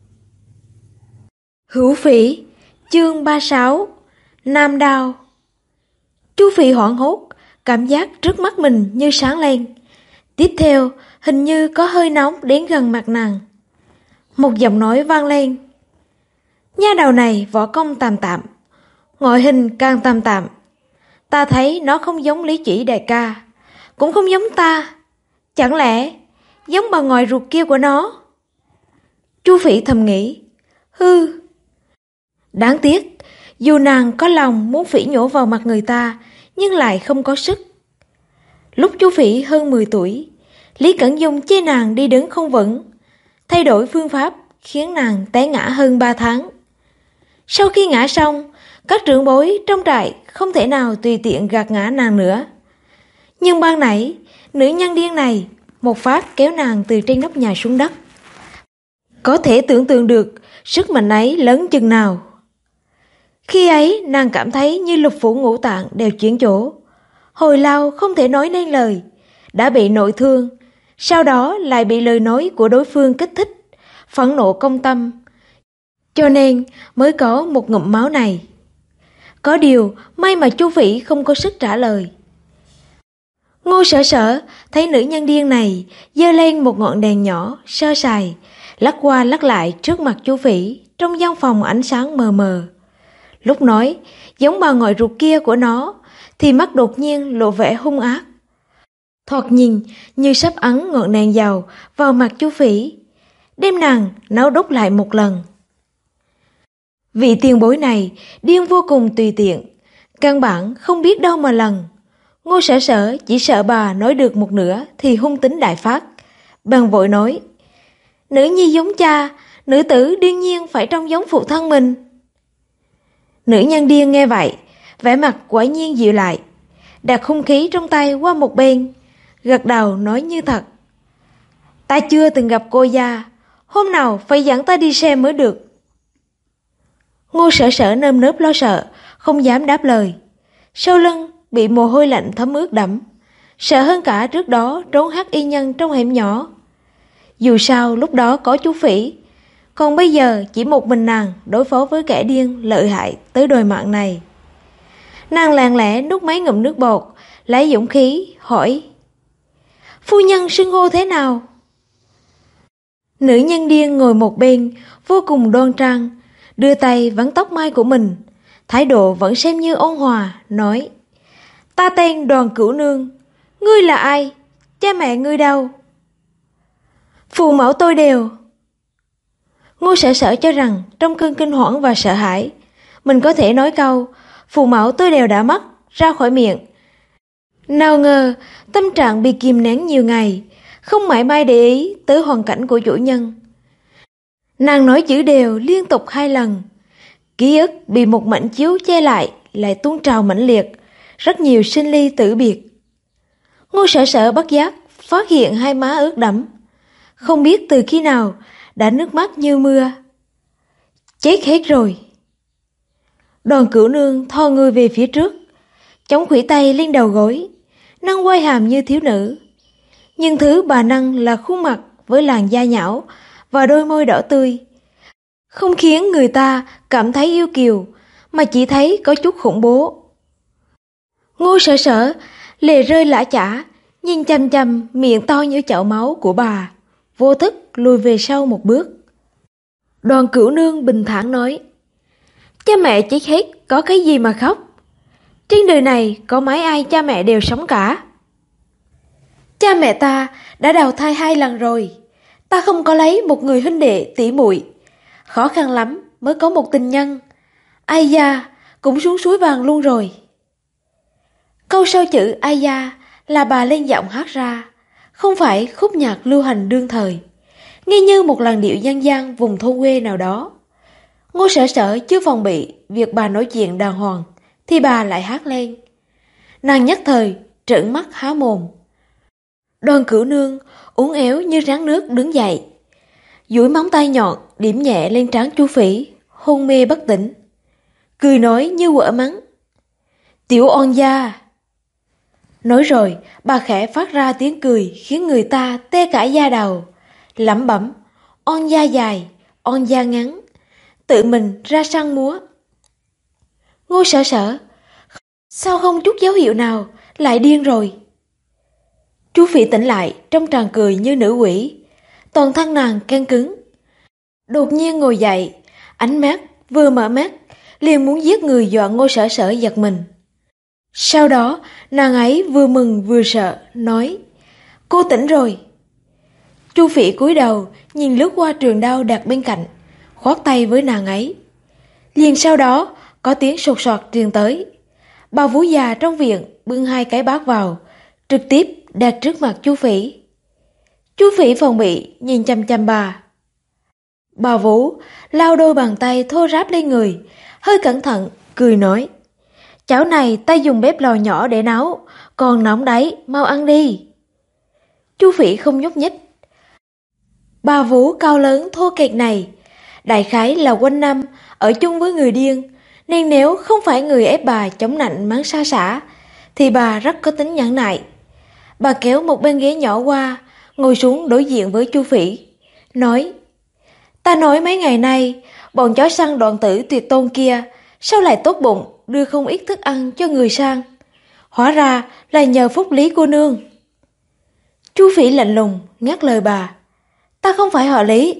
Hữu Phỉ, chương 36, Nam Đao. Chu Phỉ hoảng hốt, cảm giác trước mắt mình như sáng lên. Tiếp theo, hình như có hơi nóng đến gần mặt nàng. Một giọng nói vang lên, nha đầu này võ công tạm tạm, ngoại hình càng tạm tạm. Ta thấy nó không giống Lý Chỉ đại ca, cũng không giống ta. Chẳng lẽ giống bà ngoại ruột kia của nó? Chu Phỉ thầm nghĩ, hư. Đáng tiếc, dù nàng có lòng muốn phỉ nhổ vào mặt người ta, nhưng lại không có sức. Lúc Chu Phỉ hơn 10 tuổi, Lý Cẩn Dung chê nàng đi đứng không vững, thay đổi phương pháp khiến nàng té ngã hơn 3 tháng. Sau khi ngã xong, các trưởng bối trong trại không thể nào tùy tiện gạt ngã nàng nữa. Nhưng ban nãy, nữ nhân điên này một phát kéo nàng từ trên nóc nhà xuống đất. Có thể tưởng tượng được sức mạnh ấy lớn chừng nào. Khi ấy nàng cảm thấy như lục phủ ngũ tạng đều chuyển chỗ, hồi lâu không thể nói nên lời, đã bị nội thương, sau đó lại bị lời nói của đối phương kích thích, phẫn nộ công tâm, cho nên mới có một ngụm máu này. Có điều may mà Chu Phỉ không có sức trả lời. Ngô Sở Sở thấy nữ nhân điên này giơ lên một ngọn đèn nhỏ sơ sài, lắc qua lắc lại trước mặt Chu Phỉ trong gian phòng ánh sáng mờ mờ. Lúc nói giống bà ngoại ruột kia của nó thì mắt đột nhiên lộ vẻ hung ác. thoạt nhìn như sắp ấn ngọn đèn dầu vào mặt chú Phỉ, đem nàng nấu đốt lại một lần. Vị tiền bối này điên vô cùng tùy tiện, căn bản không biết đâu mà lần. Ngô Sở Sở chỉ sợ bà nói được một nửa thì hung tính đại phát, bèn vội nói: nữ nhi giống cha, nữ tử đương nhiên phải trông giống phụ thân mình. Nữ nhân điên nghe vậy, vẻ mặt quả nhiên dịu lại, đặt hung khí trong tay qua một bên, gật đầu nói như thật: ta chưa từng gặp cô gia, hôm nào phải dẫn ta đi xem mới được. Ngô Sở Sở nơm nớp lo sợ, không dám đáp lời. Sau lưng bị mồ hôi lạnh thấm ướt đẫm, sợ hơn cả trước đó trốn hắc y nhân trong hẻm nhỏ. Dù sao lúc đó có chú Phỉ, còn bây giờ chỉ một mình nàng đối phó với kẻ điên lợi hại tới đòi mạng này. Nàng lặng lẽ nuốt mấy ngụm nước bọt, lấy dũng khí hỏi: phu nhân xưng hô thế nào? Nữ nhân điên ngồi một bên, vô cùng đoan trang, đưa tay vắn tóc mai của mình, thái độ vẫn xem như ôn hòa, nói: ta tên Đoàn Cửu Nương, ngươi là ai? Cha mẹ ngươi đâu? Phụ mẫu tôi đều. Ngô Sở Sở cho rằng trong cơn kinh hoảng và sợ hãi, mình có thể nói câu phụ mẫu tôi đều đã mất ra khỏi miệng. Nào ngờ tâm trạng bị kìm nén nhiều ngày, không mảy may để ý tới hoàn cảnh của chủ nhân. Nàng nói chữ đều liên tục 2 lần, ký ức bị một mảnh chiếu che lại tuôn trào mãnh liệt, rất nhiều sinh ly tử biệt. Ngô Sở Sở bất giác phát hiện hai má ướt đẫm, không biết từ khi nào đã nước mắt như mưa. Chết hết rồi. Đoàn Cửu Nương thò người về phía trước, chống khuỷu tay lên đầu gối, nâng quai hàm như thiếu nữ. Nhưng thứ bà nâng là khuôn mặt với làn da nhão và đôi môi đỏ tươi, không khiến người ta cảm thấy yêu kiều, mà chỉ thấy có chút khủng bố. Ngô Sở Sở lệ rơi lã chã, nhìn chằm chằm miệng to như chậu máu của bà, vô thức lùi về sau một bước. Đoàn Cửu Nương bình thản nói: cha mẹ chết hết, có cái gì mà khóc? Trên đời này có mấy ai cha mẹ đều sống cả. Cha mẹ ta đã đào thai 2 lần rồi, ta không có lấy một người huynh đệ tỷ muội, khó khăn lắm mới có một tình nhân. Ai da, cũng xuống suối vàng luôn rồi. Câu sau chữ ai da là bà lên giọng hát ra, không phải khúc nhạc lưu hành đương thời, nghe như một làn điệu dân gian vùng thôn quê nào đó. Ngô Sở Sở chưa phòng bị việc bà nói chuyện đàng hoàng, thì bà lại hát lên. Nàng nhất thời trợn mắt há mồm. Đoàn Cửu Nương uốn éo như rắn nước đứng dậy, duỗi móng tay nhọn điểm nhẹ lên trán Chu Phỉ, hôn mê bất tỉnh, cười nói như quở mắng: tiểu oan gia. Nói rồi bà khẽ phát ra tiếng cười khiến người ta tê cả da đầu, lẩm bẩm: oan gia dài, oan gia ngắn, tự mình ra săn múa. Ngô Sở Sở sao không chút dấu hiệu nào, lại điên rồi. Chu Phỉ tỉnh lại trong tràn cười như nữ quỷ, toàn thân nàng căng cứng. Đột nhiên ngồi dậy, ánh mắt vừa mở mắt liền muốn giết người, dọa Ngô Sở Sở giật mình. Sau đó nàng ấy vừa mừng vừa sợ nói: cô tỉnh rồi. Chu Phỉ cúi đầu nhìn lướt qua trường đao đặt bên cạnh, khoát tay với nàng ấy. Liền sau đó có tiếng sột soạt truyền tới. Bà vú già trong viện bưng 2 cái bát vào, trực tiếp đặt trước mặt Chu Phỉ. Chu Phỉ phòng bị nhìn chằm chằm bà. Bà vú lau đôi bàn tay thô ráp lên người, hơi cẩn thận cười nói: cháo này ta dùng bếp lò nhỏ để nấu, còn nóng đấy, mau ăn đi. Chu Phỉ không nhúc nhích. Bà vú cao lớn thô kệch này đại khái là quanh năm ở chung với người điên, nên nếu không phải người ép bà chống nạnh mắng xa xả thì bà rất có tính nhẫn nại. Bà kéo một bên ghế nhỏ qua, ngồi xuống đối diện với Chu Phỉ, nói: ta nói mấy ngày nay bọn chó săn Đoạn Tử Tuyệt Tôn kia sao lại tốt bụng đưa không ít thức ăn cho người sang, hóa ra là nhờ phúc Lý cô nương. Chu Phỉ lạnh lùng ngắt lời bà: ta không phải họ Lý.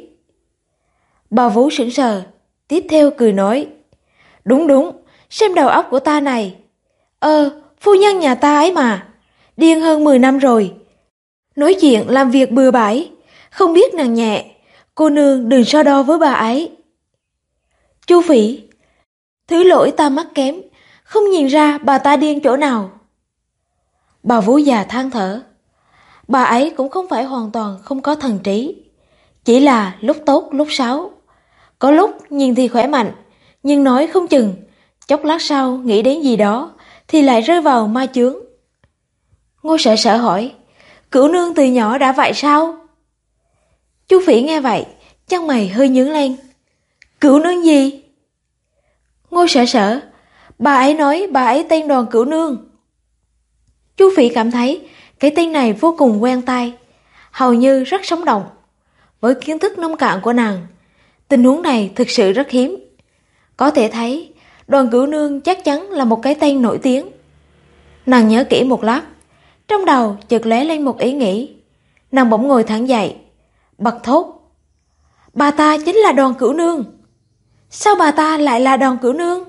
Bà vú sững sờ, tiếp theo cười nói: đúng, xem đầu óc của ta này. Phu nhân nhà ta ấy mà, điên hơn 10 năm rồi. Nói chuyện làm việc bừa bãi, không biết nặng nhẹ, cô nương đừng so đo với bà ấy. Chu Phỉ, thứ lỗi ta mắt kém, không nhìn ra bà ta điên chỗ nào. Bà vú già than thở, bà ấy cũng không phải hoàn toàn không có thần trí, chỉ là lúc tốt lúc xấu. Có lúc nhìn thì khỏe mạnh, nhưng nói không chừng, chốc lát sau nghĩ đến gì đó thì lại rơi vào ma chướng. Ngô Sở Sở hỏi, cửu nương từ nhỏ đã vậy sao? Chu Phỉ nghe vậy, chân mày hơi nhướng lên. Cửu nương gì? Ngô Sở Sở, bà ấy nói bà ấy tên Đoàn Cửu Nương. Chu Phỉ cảm thấy cái tên này vô cùng quen tai, hầu như rất sống động. Với kiến thức nông cạn của nàng, tình huống này thực sự rất hiếm. Có thể thấy Đoàn Cửu Nương chắc chắn là một cái tên nổi tiếng. Nàng nhớ kỹ một lát, trong đầu chợt lóe lên một ý nghĩ. Nàng bỗng ngồi thẳng dậy, bật thốt, bà ta chính là Đoàn Cửu Nương. Sao bà ta lại là Đoàn Cửu Nương?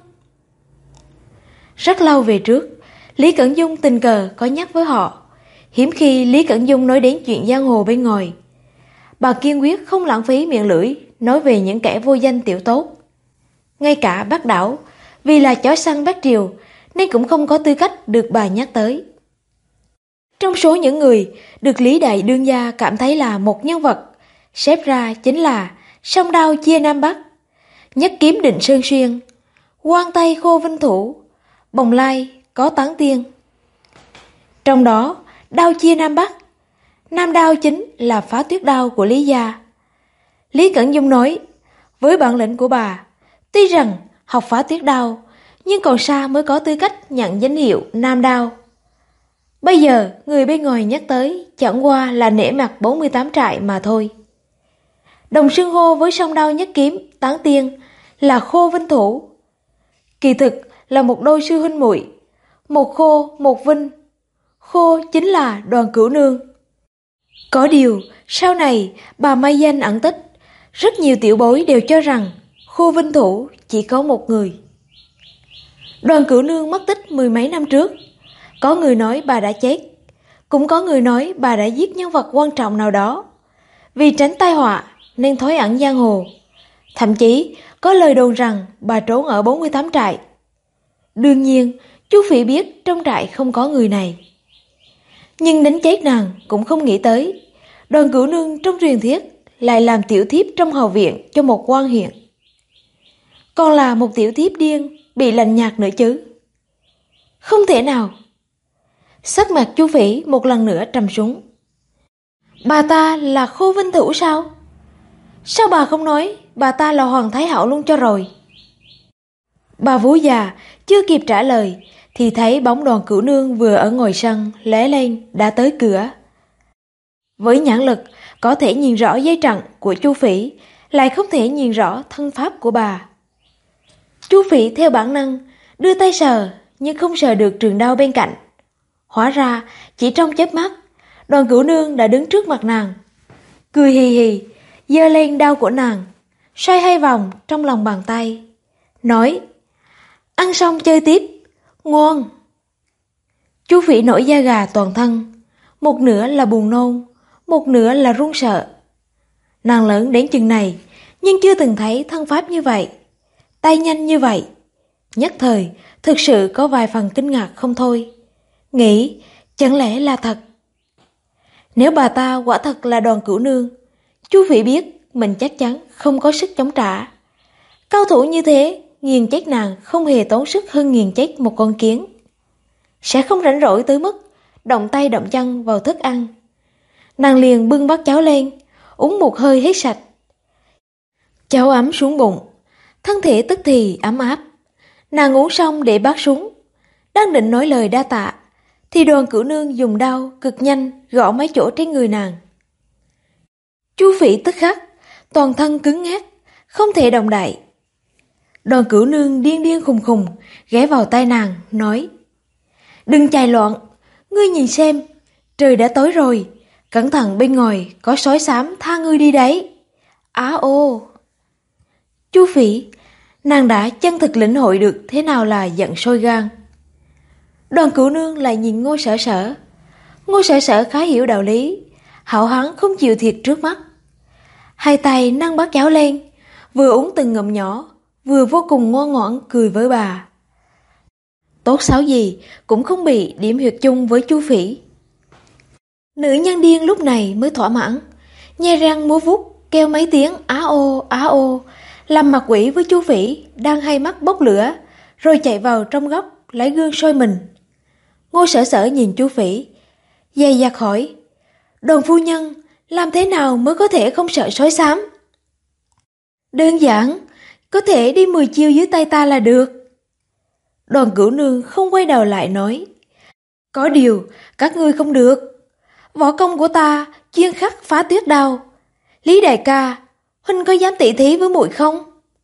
Rất lâu về trước, Lý Cẩn Dung tình cờ có nhắc với họ. Hiếm khi Lý Cẩn Dung nói đến chuyện giang hồ bên ngoài, bà kiên quyết không lãng phí miệng lưỡi nói về những kẻ vô danh tiểu tốt. Ngay cả Bác Đảo, vì là chó săn Bác Triều nên cũng không có tư cách được bà nhắc tới. Trong số những người được Lý Đại Đương gia cảm thấy là một nhân vật, xếp ra chính là song đao chia Nam Bắc, nhất kiếm định Sơn Xuyên, quan tay khô vinh thủ, bồng lai có tán tiên. Trong đó, đao chia Nam Bắc, nam đao chính là Phá Tuyết Đao của Lý gia. Lý Cẩn Dung nói, với bản lĩnh của bà, tuy rằng học Phá Tuyết Đao, nhưng còn xa mới có tư cách nhận danh hiệu nam đao. Bây giờ, người bên ngoài nhắc tới chẳng qua là nể mặt 48 trại mà thôi. Đồng xưng hô với song đao nhất kiếm, tán tiên là Khô Vinh Thủ. Kỳ thực là một đôi sư huynh muội, một Khô, một Vinh. Khô chính là Đoàn Cửu Nương. Có điều, sau này bà mai danh ẩn tích, rất nhiều tiểu bối đều cho rằng Khô Vinh Thủ chỉ có một người. Đoàn Cửu Nương mất tích 10 mấy năm trước. Có người nói bà đã chết, cũng có người nói bà đã giết nhân vật quan trọng nào đó. Vì tránh tai họa nên thói ẩn giang hồ. Thậm chí có lời đồn rằng bà trốn ở 48 trại. Đương nhiên, chú Phỉ biết trong trại không có người này. Nhưng đến chết nàng cũng không nghĩ tới, Đoàn Cửu Nương trong truyền thuyết lại làm tiểu thiếp trong hầu viện cho một quan huyện. Còn là một tiểu thiếp điên, bị lạnh nhạt nữa chứ. Không thể nào. Sắc mặt Chu Phỉ một lần nữa trầm xuống. Bà ta là Khô Vinh Thủ sao? Sao bà không nói bà ta là Hoàng Thái Hậu luôn cho rồi? Bà vú già chưa kịp trả lời thì thấy bóng Đoàn Cửu Nương vừa ở ngoài sân lóe lên đã tới cửa. Với nhãn lực có thể nhìn rõ dây trận của Chu Phỉ, lại không thể nhìn rõ thân pháp của bà. Chu Phỉ theo bản năng đưa tay sờ nhưng không sờ được trường đao bên cạnh. Hóa ra chỉ trong chớp mắt, Đoàn Cửu Nương đã đứng trước mặt nàng, cười hì hì, giơ lên đao của nàng, xoay 2 vòng trong lòng bàn tay, nói: ăn xong chơi tiếp, ngoan. Chu Phỉ nổi da gà toàn thân, một nửa là buồn nôn, một nửa là run sợ. Nàng lớn đến chừng này, nhưng chưa từng thấy thân pháp như vậy, tay nhanh như vậy. Nhất thời, thực sự có vài phần kinh ngạc không thôi. Nghĩ, chẳng lẽ là thật? Nếu bà ta quả thật là Đoàn Cửu Nương, Chu Phỉ biết mình chắc chắn không có sức chống trả. Cao thủ như thế, nghiền chết nàng không hề tốn sức hơn nghiền chết một con kiến. Sẽ không rảnh rỗi tới mức động tay động chân vào thức ăn. Nàng liền bưng bát cháo lên, uống một hơi hết sạch. Cháo ấm xuống bụng, thân thể tức thì ấm áp. Nàng uống xong để bát xuống, đang định nói lời đa tạ thì Đoàn Cửu Nương dùng đao cực nhanh gõ mấy chỗ trên người nàng. Chu Phỉ tức khắc toàn thân cứng ngắc, không thể động đậy. Đoàn Cửu Nương điên điên khùng khùng ghé vào tai nàng nói: đừng chạy loạn, ngươi nhìn xem, trời đã tối rồi, cẩn thận bên ngoài có sói xám tha ngươi đi đấy. Á ô. Chu Phỉ, nàng đã chân thực lĩnh hội được thế nào là giận sôi gan. Đoàn Cửu Nương lại nhìn Ngô Sở Sở, Ngô Sở Sở khá hiểu đạo lý, hảo hán không chịu thiệt trước mắt. Hai tay nâng bát cháo lên, vừa uống từng ngụm nhỏ, vừa vô cùng ngoan ngoãn cười với bà. Tốt xấu gì cũng không bị điểm huyệt chung với Chu Phỉ. Nữ nhân điên lúc này mới thỏa mãn, nhe răng múa vuốt kêu mấy tiếng á ô, làm mặt quỷ với Chu Phỉ đang hai mắt bốc lửa, rồi chạy vào trong góc lấy gương soi mình. Ngô Sở Sở nhìn Chu Phỉ, dè dặt hỏi: Đoàn phu nhân, làm thế nào mới có thể không sợ sói xám? Đơn giản, có thể đi 10 chiêu dưới tay ta là được. Đoàn Cửu Nương không quay đầu lại nói: Có điều, các ngươi không được. Võ công của ta chuyên khắc phá tuyết đao. Lý đại ca, huynh có dám tỉ thí với muội không?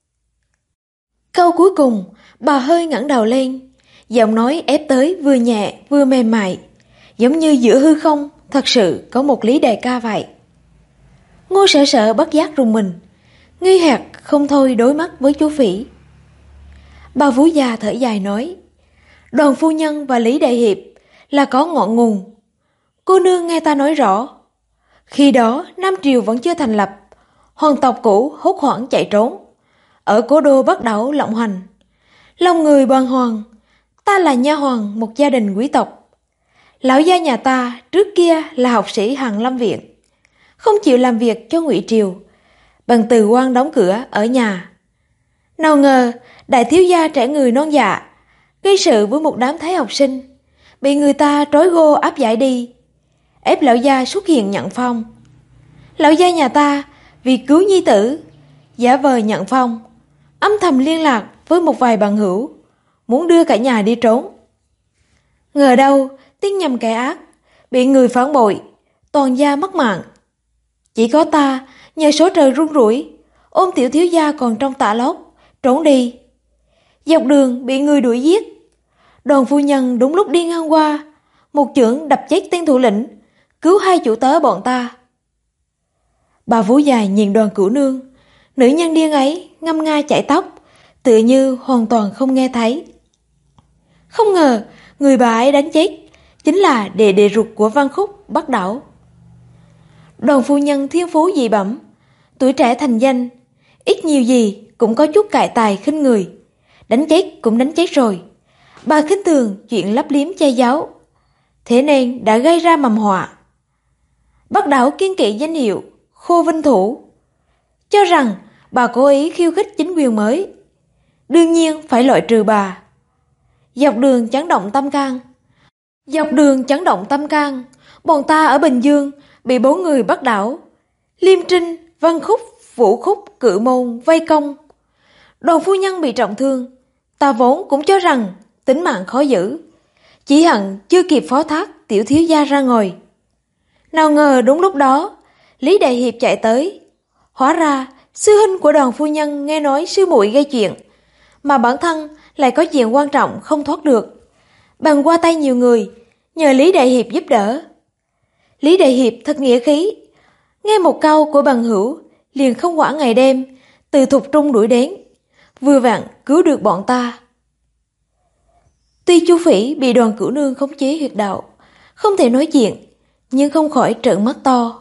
Câu cuối cùng, bà hơi ngẩng đầu lên, giọng nói ép tới vừa nhẹ vừa mềm mại, giống như giữa hư không thật sự có một Lý đại ca vậy. Ngô Sở Sở bất giác rùng mình, nghi hoặc không thôi đối mắt với Chu Phỉ. Bà vú già thở dài nói: Đoàn phu nhân và Lý đại hiệp là có ngọn nguồn. Cô nương nghe ta nói rõ. Khi đó Nam Triều vẫn chưa thành lập, hoàng tộc cũ hốt hoảng chạy trốn, ở cố đô Bắc Đẩu lộng hành. Lòng người bàng hoàng, ta là nha hoàn một gia đình quý tộc. Lão gia nhà ta trước kia là học sĩ Hàn Lâm Viện, không chịu làm việc cho Ngụy Triều, bằng từ quan đóng cửa ở nhà. Nào ngờ đại thiếu gia trẻ người non dạ, gây sự với một đám thái học sinh, bị người ta trói gô áp giải đi, ép lão gia xuất hiện nhận phong. Lão gia nhà ta vì cứu nhi tử, giả vờ nhận phong, âm thầm liên lạc với một vài bằng hữu, muốn đưa cả nhà đi trốn. Ngờ đâu tin nhầm kẻ ác, bị người phản bội, toàn gia mất mạng. Chỉ có ta nhờ số trời run rủi, ôm tiểu thiếu gia còn trong tã lót, trốn đi. Dọc đường bị người đuổi giết. Đoàn phu nhân đúng lúc đi ngang qua, một chưởng đập chết tên thủ lĩnh, cứu hai chủ tớ bọn ta. Bà vú già nhìn Đoàn Cửu Nương, nữ nhân điên ấy ngâm nga chải tóc, tựa như hoàn toàn không nghe thấy. Không ngờ người bà ấy đánh chết chính là đệ ruột của Văn Khúc Bắc Đẩu. Đoàn phu nhân thiên phú dị bẩm, tuổi trẻ thành danh, ít nhiều gì cũng có chút cại tài khinh người, đánh chết cũng đánh chết rồi. Bà khinh thường chuyện lấp liếm che giấu, thế nên đã gây ra mầm họa. Bắc Đẩu kiên kỵ danh hiệu Khô Vinh Thủ, cho rằng bà cố ý khiêu khích chính quyền mới, đương nhiên phải loại trừ bà. Dọc đường chấn động tâm can, bọn ta ở Bình Dương bị 4 người Bắc Đẩu, Liêm Trinh, Văn Khúc, Vũ Khúc, Cự Môn vây công. Đoàn phu nhân bị trọng thương, ta vốn cũng cho rằng tính mạng khó giữ, chỉ hận chưa kịp phó thác tiểu thiếu gia ra ngồi. Nào ngờ đúng lúc đó Lý đại hiệp chạy tới, hóa ra sư huynh của Đoàn phu nhân nghe nói sư muội gây chuyện, mà bản thân lại có chuyện quan trọng không thoát được, bèn qua tay nhiều người nhờ Lý đại hiệp giúp đỡ. Lý đại hiệp thật nghĩa khí, nghe một câu của bằng hữu liền không quản ngày đêm từ Thục Trung đuổi đến, vừa vặn cứu được bọn ta. Tuy Chu Phỉ bị Đoàn Cửu Nương khống chế huyệt đạo, không thể nói chuyện, nhưng không khỏi trợn mắt to.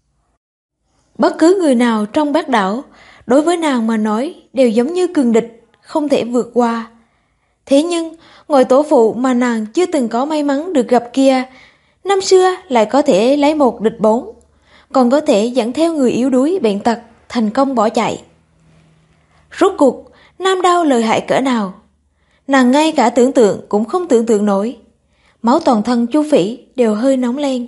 Bất cứ người nào trong Bát Đảo đối với nàng mà nói đều giống như cường địch, không thể vượt qua. Thế nhưng ngôi tổ phụ mà nàng chưa từng có may mắn được gặp kia, năm xưa lại có thể lấy 1 địch 4, còn có thể dẫn theo người yếu đuối bệnh tật thành công bỏ chạy. Rốt cuộc nam đao lợi hại cỡ nào, nàng ngay cả tưởng tượng cũng không tưởng tượng nổi. Máu toàn thân Chu Phỉ đều hơi nóng lên.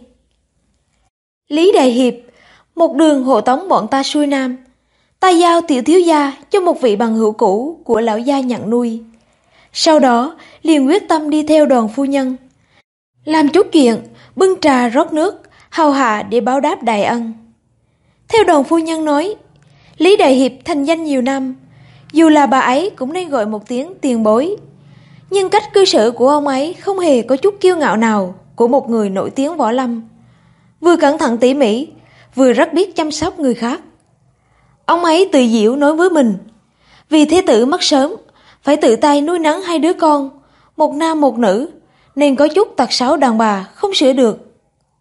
Lý đại hiệp, một đường hộ tống bọn ta xuôi nam, ta giao tiểu thiếu gia cho một vị bằng hữu cũ của lão gia nhận nuôi. Sau đó liền quyết tâm đi theo Đoàn phu nhân, làm chút chuyện bưng trà rót nước hầu hạ để báo đáp đại ân. Theo Đoàn phu nhân nói, Lý đại hiệp thành danh nhiều năm, dù là bà ấy cũng nên gọi một tiếng tiền bối, nhưng cách cư xử của ông ấy không hề có chút kiêu ngạo nào của một người nổi tiếng võ lâm, vừa cẩn thận tỉ mỉ, vừa rất biết chăm sóc người khác. Ông ấy tự diệu nói với mình, vì thế tử mất sớm, phải tự tay nuôi nấng 2 đứa con, một nam một nữ, nên có chút tật xấu đàn bà không sửa được.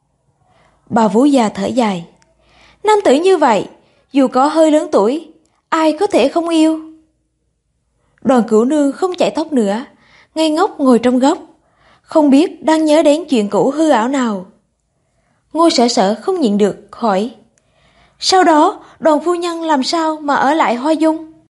Bà vú già thở dài. Nam tử như vậy, dù có hơi lớn tuổi, ai có thể không yêu? Đoàn Cửu Nương không chải tóc nữa, ngây ngốc ngồi trong góc, không biết đang nhớ đến chuyện cũ hư ảo nào. Ngô Sở Sở không nhịn được hỏi. Sau đó đoàn phu nhân làm sao mà ở lại Hoa Dung?